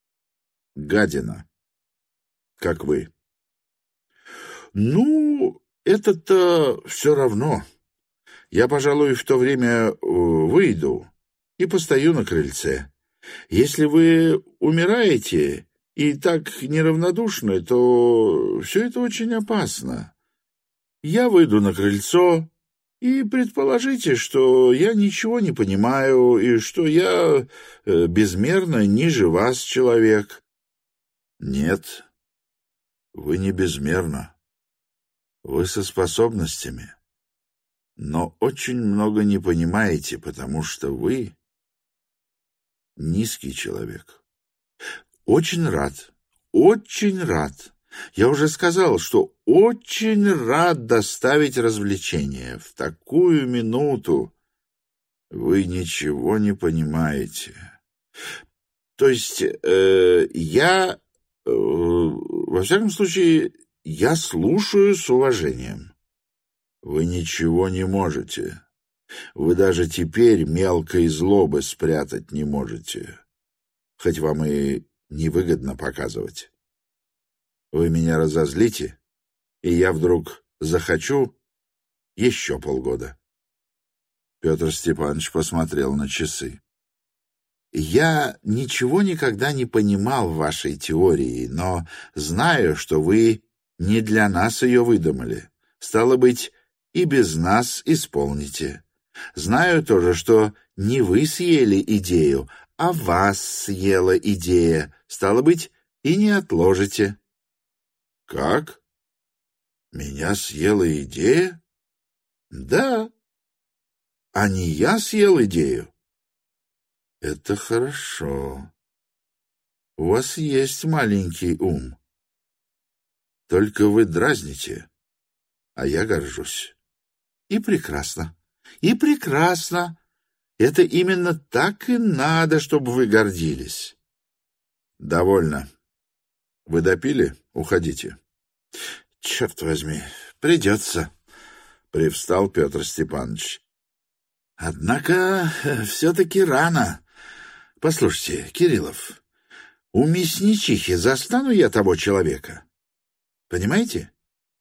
гадина, как вы. Ну, это-то все равно. Я, пожалуй, в то время выйду и постою на крыльце. Если вы умираете, и так неравнодушны, то все это очень опасно. Я выйду на крыльцо, и предположите, что я ничего не понимаю, и что я э, безмерно ниже вас человек. Нет, вы не безмерно. Вы со способностями, но очень много не понимаете, потому что вы низкий человек. Очень рад, очень рад. Я уже сказал, что очень рад доставить развлечение. В такую минуту вы ничего не понимаете. То есть э, я, э, во всяком случае, я слушаю с уважением. Вы ничего не можете. Вы даже теперь мелкой злобы спрятать не можете, хоть вам и невыгодно показывать. Вы меня разозлите, и я вдруг захочу еще полгода. Петр Степанович посмотрел на часы. Я ничего никогда не понимал в вашей теории, но знаю, что вы не для нас ее выдумали. Стало быть, и без нас исполните. Знаю тоже, что не вы съели идею, а вас съела идея. Стало быть, и не отложите. Как? Меня съела идея? Да. А не я съел идею? Это хорошо. У вас есть маленький ум. Только вы дразните, а я горжусь. И прекрасно. И прекрасно. Это именно так и надо, чтобы вы гордились. Довольно. Вы допили? Уходите. Черт возьми, придется. Привстал Петр Степанович. Однако все-таки рано. Послушайте, Кириллов, у мясничихи застану я того человека? Понимаете?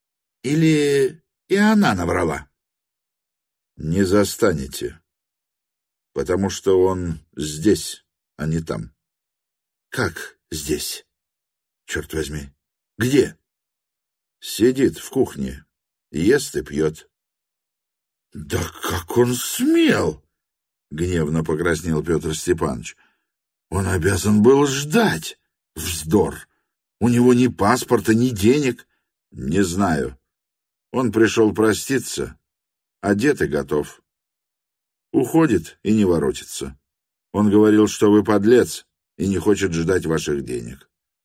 Или и она наврала? Не застанете, потому что он здесь, а не там. Как здесь? Черт возьми. Где? Сидит в кухне, ест и пьет. Да как он смел? Гневно покраснел Петр Степанович. Он обязан был ждать. Вздор. У него ни паспорта, ни денег. Не знаю. Он пришел проститься, одет и готов. Уходит и не воротится. Он говорил, что вы подлец и не хочет ждать ваших денег.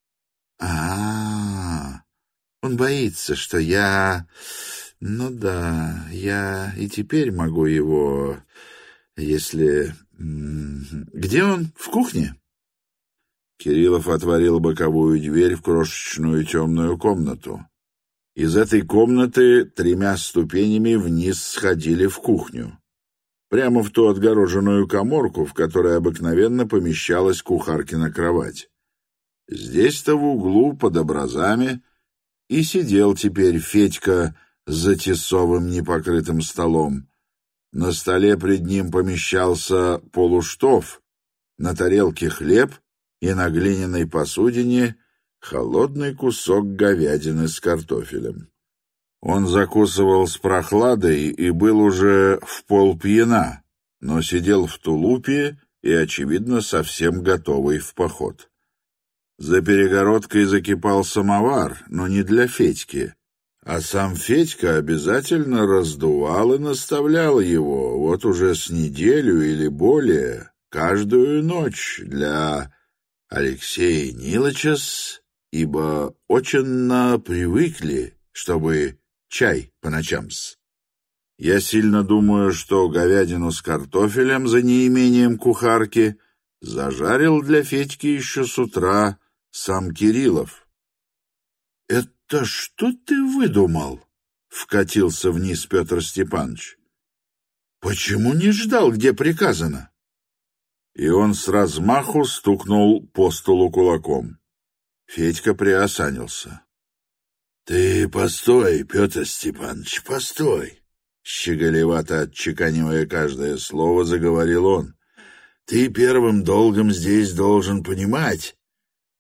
А-а-а, он боится, что я... Ну да, я и теперь могу его, если... Где он? В кухне? Кириллов отворил боковую дверь в крошечную темную комнату. Из этой комнаты тремя ступенями вниз сходили в кухню. Прямо в ту отгороженную каморку, в которой обыкновенно помещалась кухаркина кровать. Здесь-то в углу под образами и сидел теперь Федька за тесовым непокрытым столом. На столе пред ним помещался полуштов, на тарелке хлеб и на глиняной посудине холодный кусок говядины с картофелем. Он закусывал с прохладой и был уже в полпьяна, но сидел в тулупе и, очевидно, совсем готовый в поход. За перегородкой закипал самовар, но не для Федьки, а сам Федька обязательно раздувал и наставлял его, вот уже с неделю или более, каждую ночь для Алексея Нилыча-с, ибо очень привыкли, чтобы чай по ночам-с. Я сильно думаю, что говядину с картофелем за неимением кухарки зажарил для Федьки еще с утра сам Кириллов. — Это что ты выдумал? — вкатился вниз Петр Степанович. — Почему не ждал, где приказано? И он с размаху стукнул по столу кулаком. Федька приосанился. — Ты постой, Петр Степанович, постой! — щеголевато отчеканивая каждое слово, заговорил он. — Ты первым долгом здесь должен понимать,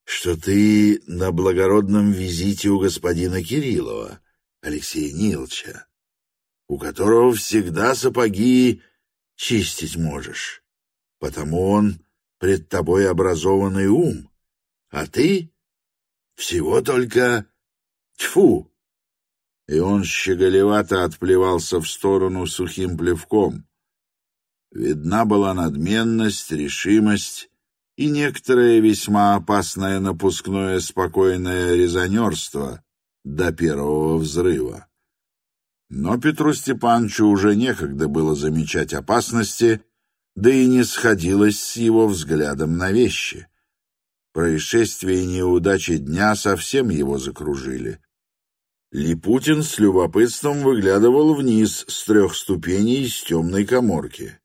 что ты на благородном визите у господина Кириллова, Алексея Нилыча, у которого всегда сапоги чистить можешь, потому он пред тобой образованный ум, а ты всего только тьфу!» И он щеголевато отплевался в сторону сухим плевком. Видна была надменность, решимость и некоторое весьма опасное напускное спокойное резонерство до первого взрыва. Но Петру Степановичу уже некогда было замечать опасности, да и не сходилось с его взглядом на вещи. Происшествия и неудачи дня совсем его закружили. Липутин с любопытством выглядывал вниз с трех ступеней из темной каморки.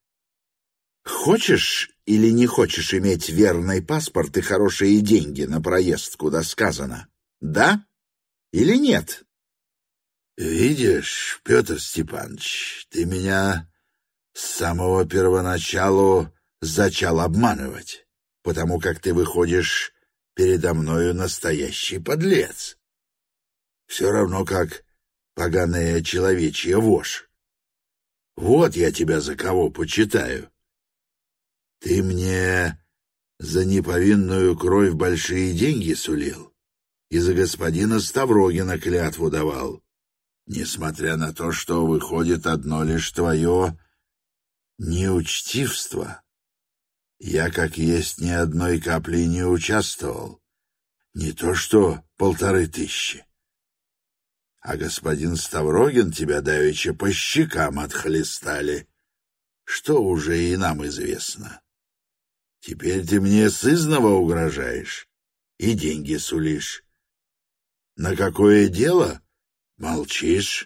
«Хочешь или не хочешь иметь верный паспорт и хорошие деньги на проезд, куда сказано? Да или нет?» «Видишь, Петр Степанович, ты меня с самого первоначалу зачал обманывать, потому как ты выходишь передо мною настоящий подлец. Все равно как поганая человечья вошь. Вот я тебя за кого почитаю. Ты мне за неповинную кровь большие деньги сулил и за господина Ставрогина клятву давал, несмотря на то, что выходит одно лишь твое неучтивство. Я, как есть, ни одной капли не участвовал, не то что полторы тысячи. А господин Ставрогин тебя давеча по щекам отхлестали, что уже и нам известно. Теперь ты мне сызнова угрожаешь и деньги сулишь. На какое дело? Молчишь.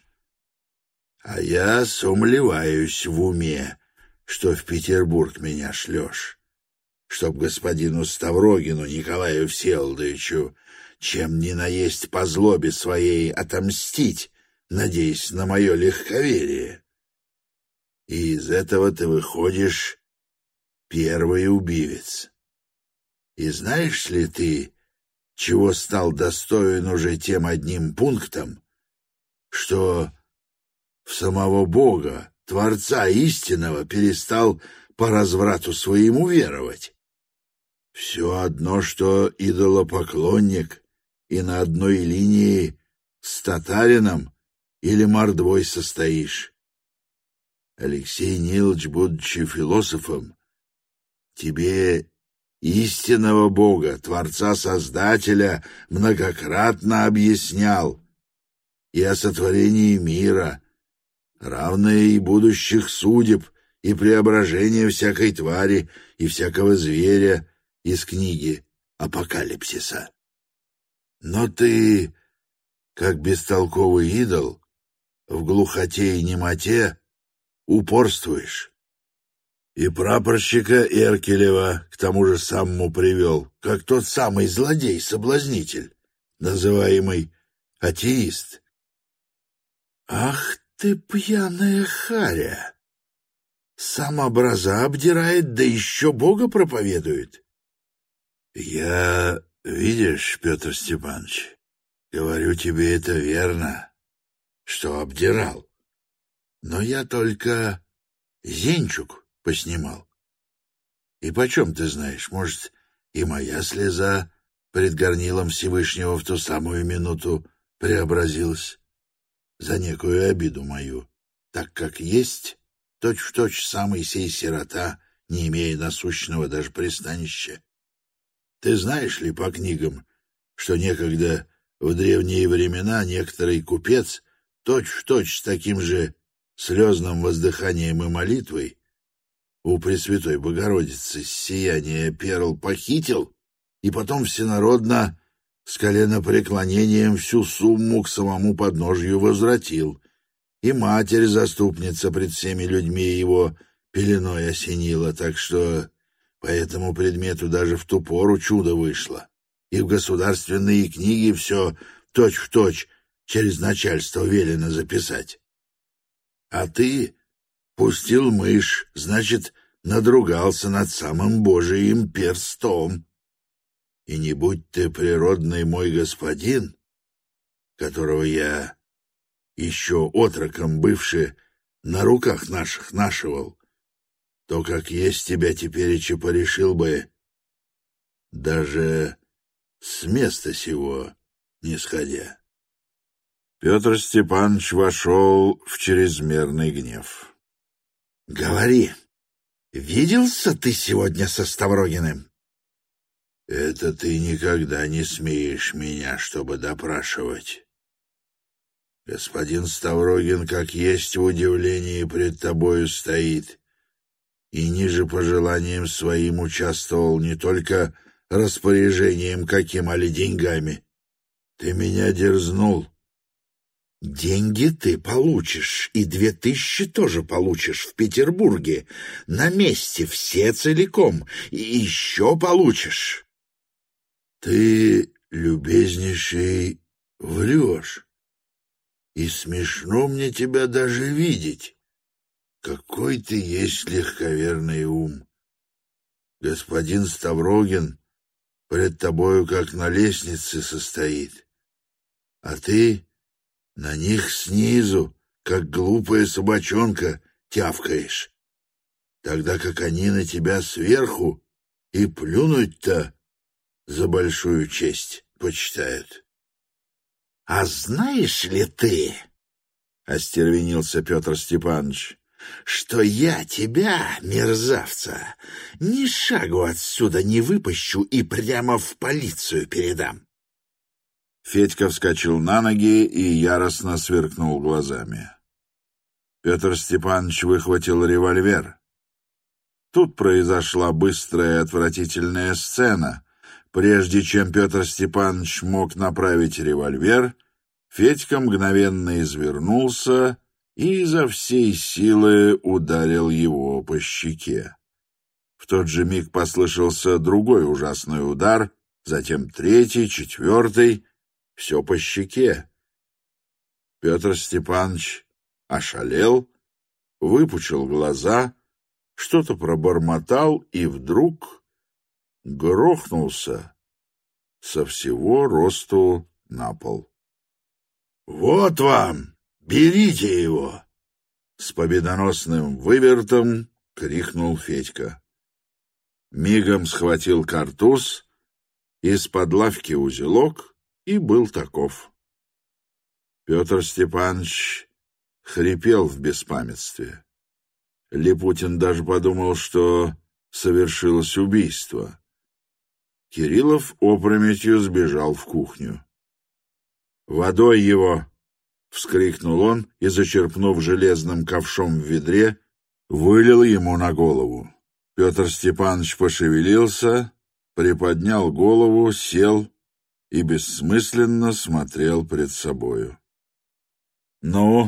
А я сумлеваюсь в уме, что в Петербург меня шлешь, чтоб господину Ставрогину Николаю Всеволодовичу чем ни наесть по злобе своей отомстить, надеясь на мое легковерие. И из этого ты выходишь первый убивец. И знаешь ли ты, чего стал достоин уже тем одним пунктом, что в самого Бога, Творца истинного, перестал по разврату своему веровать? Все одно, что идолопоклонник, и на одной линии с татарином или мордвой состоишь. Алексей Нилыч, будучи философом, тебе истинного Бога, Творца-Создателя, многократно объяснял и о сотворении мира, равное и будущих судеб, и преображения всякой твари и всякого зверя из книги Апокалипсиса. Но ты, как бестолковый идол, в глухоте и немоте упорствуешь. И прапорщика Эркелева к тому же самому привел, как тот самый злодей-соблазнитель, называемый атеист. Ах ты, пьяная харя! Сам образа обдирает, да еще Бога проповедует. Я... Видишь, Петр Степанович, говорю тебе, это верно, что обдирал. Но я только зенчук поснимал. И почем ты знаешь, может, и моя слеза пред горнилом Всевышнего в ту самую минуту преобразилась за некую обиду мою, так как есть точь-в-точь самый сей сирота, не имея насущного даже пристанища. Ты знаешь ли по книгам, что некогда в древние времена некоторый купец точь-в-точь с таким же слезным воздыханием и молитвой у Пресвятой Богородицы сияние перл похитил и потом всенародно с коленопреклонением всю сумму к самому подножью возвратил, и матерь-заступница пред всеми людьми его пеленой осенила, так что по этому предмету даже в ту пору чудо вышло, и в государственные книги все точь-в-точь через начальство велено записать. А ты пустил мышь, значит, надругался над самым Божиим перстом. И не будь ты природный мой господин, которого я еще отроком бывший на руках наших нашивал, то, как есть тебя тепереча, порешил бы, даже с места сего не сходя. Петр Степанович вошел в чрезмерный гнев. — Говори, виделся ты сегодня со Ставрогиным? — Это ты никогда не смеешь меня, чтобы допрашивать. Господин Ставрогин, как есть, в удивлении пред тобою стоит, и ниже пожеланием своим участвовал не только распоряжением каким, али деньгами. Ты меня дерзнул. Деньги ты получишь, и две тысячи тоже получишь в Петербурге, на месте, все целиком, и еще получишь. Ты, любезнейший, врешь, и смешно мне тебя даже видеть. Какой ты есть легковерный ум. Господин Ставрогин пред тобою как на лестнице состоит, а ты на них снизу, как глупая собачонка, тявкаешь, тогда как они на тебя сверху и плюнуть-то за большую честь почитают. — А знаешь ли ты, — остервенился Петр Степанович, — что я тебя, мерзавца, ни шагу отсюда не выпущу и прямо в полицию передам? Федька вскочил на ноги и яростно сверкнул глазами. Петр Степанович выхватил револьвер. Тут произошла быстрая и отвратительная сцена. Прежде чем Петр Степанович мог направить револьвер, Федька мгновенно извернулся и изо всей силы ударил его по щеке. В тот же миг послышался другой ужасный удар, затем третий, четвертый, все по щеке. Петр Степанович ошалел, выпучил глаза, что-то пробормотал и вдруг грохнулся со всего росту на пол. — Вот вам! Берите его! — с победоносным вывертом крикнул Федька. Мигом схватил картуз, из-под лавки узелок и был таков. Петр Степанович хрипел в беспамятстве. Липутин даже подумал, что совершилось убийство. Кириллов опрометью сбежал в кухню. «Водой его!» — вскрикнул он и, зачерпнув железным ковшом в ведре, вылил ему на голову. Петр Степанович пошевелился, приподнял голову, сел и бессмысленно смотрел пред собою. «Ну,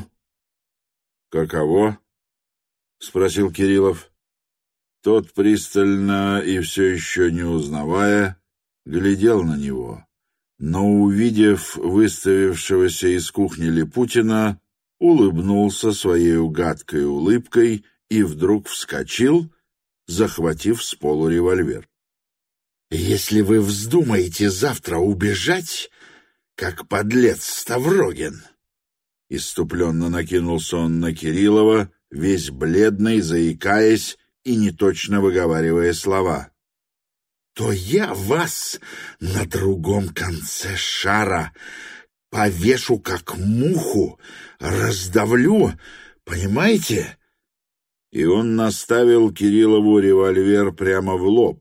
каково?» — спросил Кириллов. Тот, пристально и все еще не узнавая, глядел на него, но, увидев выставившегося из кухни Липутина, улыбнулся своей гадкой улыбкой и вдруг вскочил, захватив с полу револьвер. «Если вы вздумаете завтра убежать, как подлец Ставрогин!» Исступленно накинулся он на Кириллова, весь бледный, заикаясь и неточно выговаривая слова. «То я вас на другом конце шара повешу как муху, раздавлю, понимаете?» И он наставил Кириллову револьвер прямо в лоб.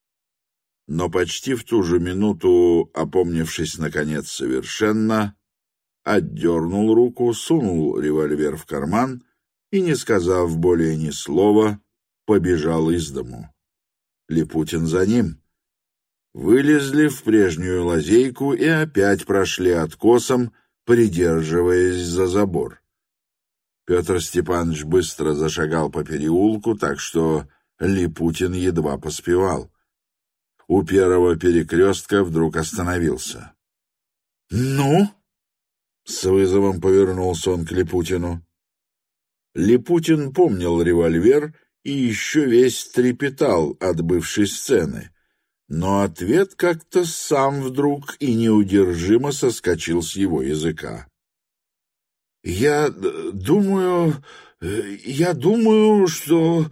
Но почти в ту же минуту, опомнившись наконец совершенно, отдернул руку, сунул револьвер в карман и, не сказав более ни слова, побежал из дому. Липутин за ним. Вылезли в прежнюю лазейку и опять прошли откосом, придерживаясь за забор. Петр Степанович быстро зашагал по переулку, так что Липутин едва поспевал. У первого перекрестка вдруг остановился. «Ну?» — с вызовом повернулся он к Липутину. Липутин помнил револьвер и еще весь трепетал от бывшей сцены, но ответ как-то сам вдруг и неудержимо соскочил с его языка. «Я думаю... я думаю, что...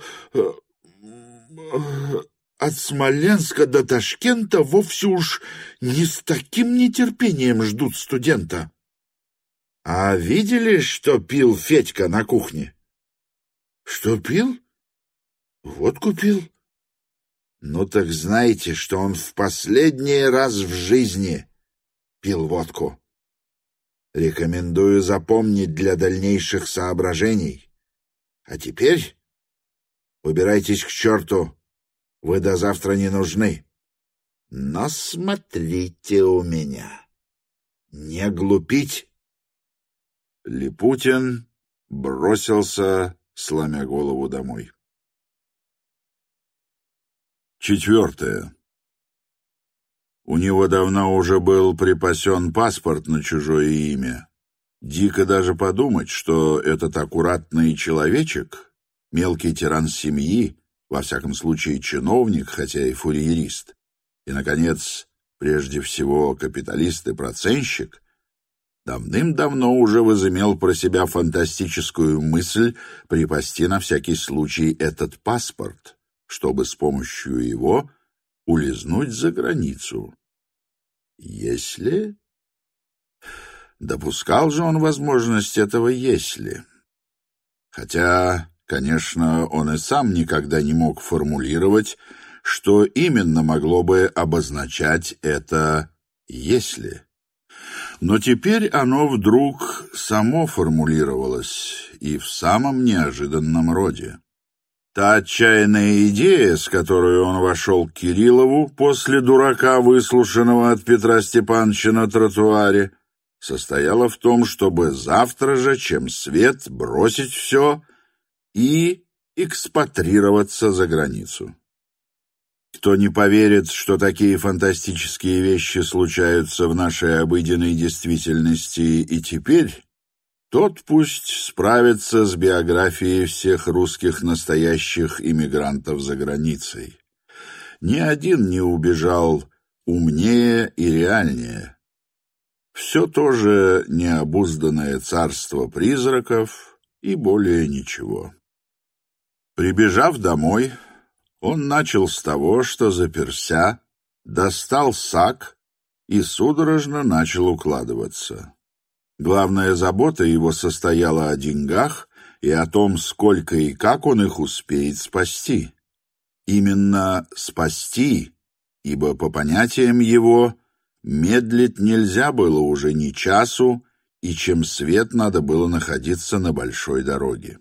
от Смоленска до Ташкента вовсе уж не с таким нетерпением ждут студента. А видели, что пил Федька на кухне?» «Что пил? Водку пил». «Ну так знаете, что он в последний раз в жизни пил водку. Рекомендую запомнить для дальнейших соображений. А теперь убирайтесь к черту, вы до завтра не нужны. Но смотрите у меня, не глупить». Липутин бросился, сломя голову, домой. Четвертое. У него давно уже был припасен паспорт на чужое имя. Дико даже подумать, что этот аккуратный человечек, мелкий тиран семьи, во всяком случае чиновник, хотя и фурьерист, и, наконец, прежде всего капиталист и процентщик, давным-давно уже возымел про себя фантастическую мысль припасти на всякий случай этот паспорт, чтобы с помощью его улизнуть за границу. Если... Допускал же он возможность этого «если». Хотя, конечно, он и сам никогда не мог формулировать, что именно могло бы обозначать это «если». Но теперь оно вдруг само формулировалось и в самом неожиданном роде. Та отчаянная идея, с которой он вошел к Кириллову после дурака, выслушанного от Петра Степановича на тротуаре, состояла в том, чтобы завтра же, чем свет, бросить все и экспатрироваться за границу. Кто не поверит, что такие фантастические вещи случаются в нашей обыденной действительности и теперь, тот пусть справится с биографией всех русских настоящих иммигрантов за границей. Ни один не убежал умнее и реальнее. Все то же необузданное царство призраков и более ничего. Прибежав домой, он начал с того, что заперся, достал сак и судорожно начал укладываться. Главная забота его состояла о деньгах и о том, сколько и как он их успеет спасти. Именно спасти, ибо по понятиям его медлить нельзя было уже ни часу, и чем свет надо было находиться на большой дороге.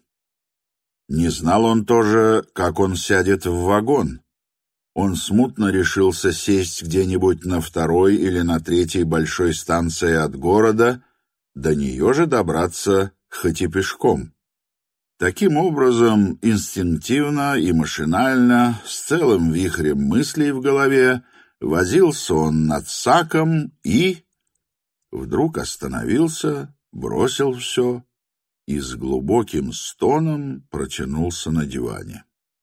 Не знал он тоже, как он сядет в вагон. Он смутно решился сесть где-нибудь на второй или на третьей большой станции от города, до нее же добраться хоть и пешком. Таким образом, инстинктивно и машинально, с целым вихрем мыслей в голове, возился он над саком и... Вдруг остановился, бросил все и с глубоким стоном протянулся на диване.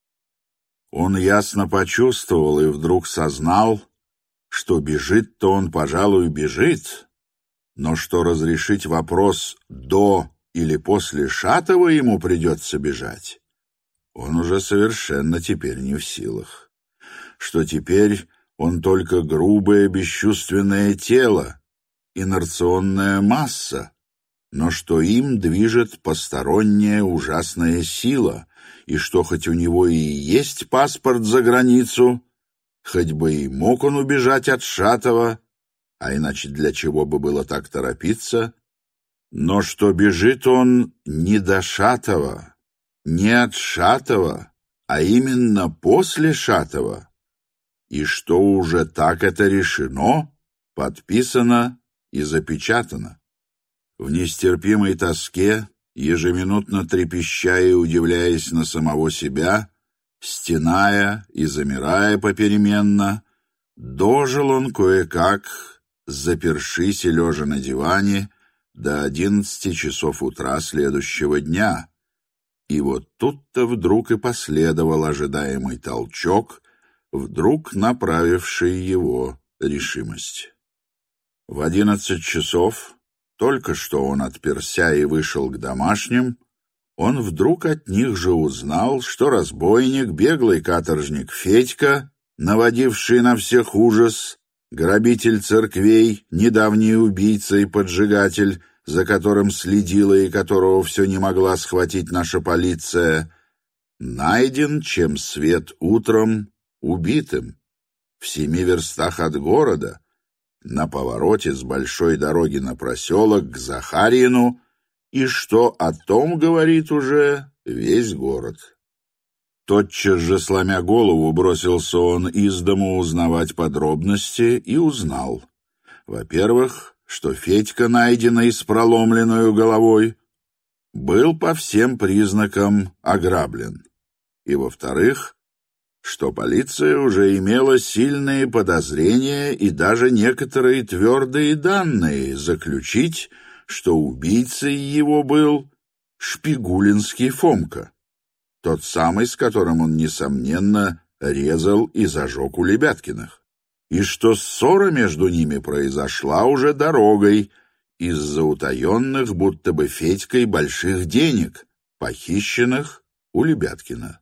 Он ясно почувствовал и вдруг сознал, что бежит-то он, пожалуй, бежит, но что разрешить вопрос «до» или «после Шатова» ему придется бежать, он уже совершенно теперь не в силах. Что теперь он только грубое бесчувственное тело, инерционная масса, но что им движет посторонняя ужасная сила, и что хоть у него и есть паспорт за границу, хоть бы и мог он убежать от Шатова, а иначе для чего бы было так торопиться, но что бежит он не до Шатова, не от Шатова, а именно после Шатова, и что уже так это решено, подписано и запечатано. В нестерпимой тоске, ежеминутно трепеща и удивляясь на самого себя, стеная и замирая попеременно, дожил он кое-как, запершись и лежа на диване, до одиннадцати часов утра следующего дня. И вот тут-то вдруг и последовал ожидаемый толчок, вдруг направившей его решимость. В одиннадцать часов, только что он отперся и вышел к домашним, он вдруг от них же узнал, что разбойник, беглый каторжник Федька, наводивший на всех ужас, грабитель церквей, недавний убийца и поджигатель, за которым следила и которого все не могла схватить наша полиция, найден, чем свет утром, убитым, в семи верстах от города, на повороте с большой дороги на проселок к Захарьину, и что о том говорит уже весь город. Тотчас же, сломя голову, бросился он из дому узнавать подробности и узнал. Во-первых, что Федька, найденный с проломленную головой, был по всем признакам ограблен. И, во-вторых, что полиция уже имела сильные подозрения и даже некоторые твердые данные заключить, что убийцей его был Шпигулинский Фомка, тот самый, с которым он, несомненно, резал и зажег у Лебяткиных, и что ссора между ними произошла уже дорогой из-за утаенных, будто бы Федькой, больших денег, похищенных у Лебяткина.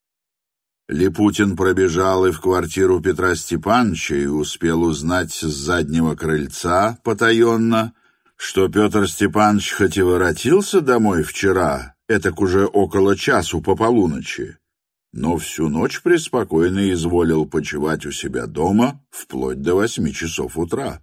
Липутин пробежал и в квартиру Петра Степановича и успел узнать с заднего крыльца потаенно, что Петр Степанович хоть и воротился домой вчера, этак уже около часу по полуночи, но всю ночь преспокойно изволил почивать у себя дома вплоть до восьми часов утра.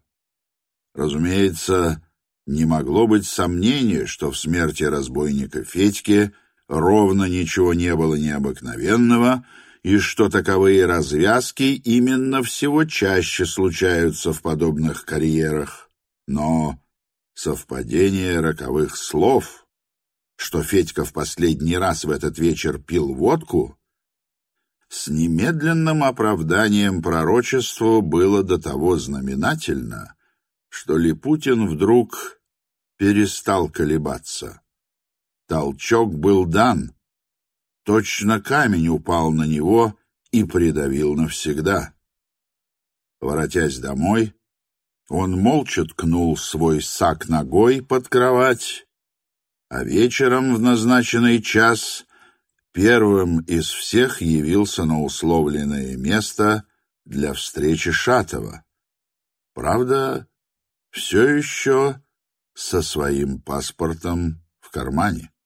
Разумеется, не могло быть сомнения, что в смерти разбойника Федьки ровно ничего не было необыкновенного, и что таковые развязки именно всего чаще случаются в подобных карьерах. Но совпадение роковых слов, что Федька в последний раз в этот вечер пил водку, с немедленным оправданием пророчеству было до того знаменательно, что Липутин вдруг перестал колебаться. Толчок был дан, точно камень упал на него и придавил навсегда. Воротясь домой, он молча ткнул свой сак ногой под кровать, а вечером в назначенный час первым из всех явился на условленное место для встречи Шатова. Правда, все еще со своим паспортом в кармане.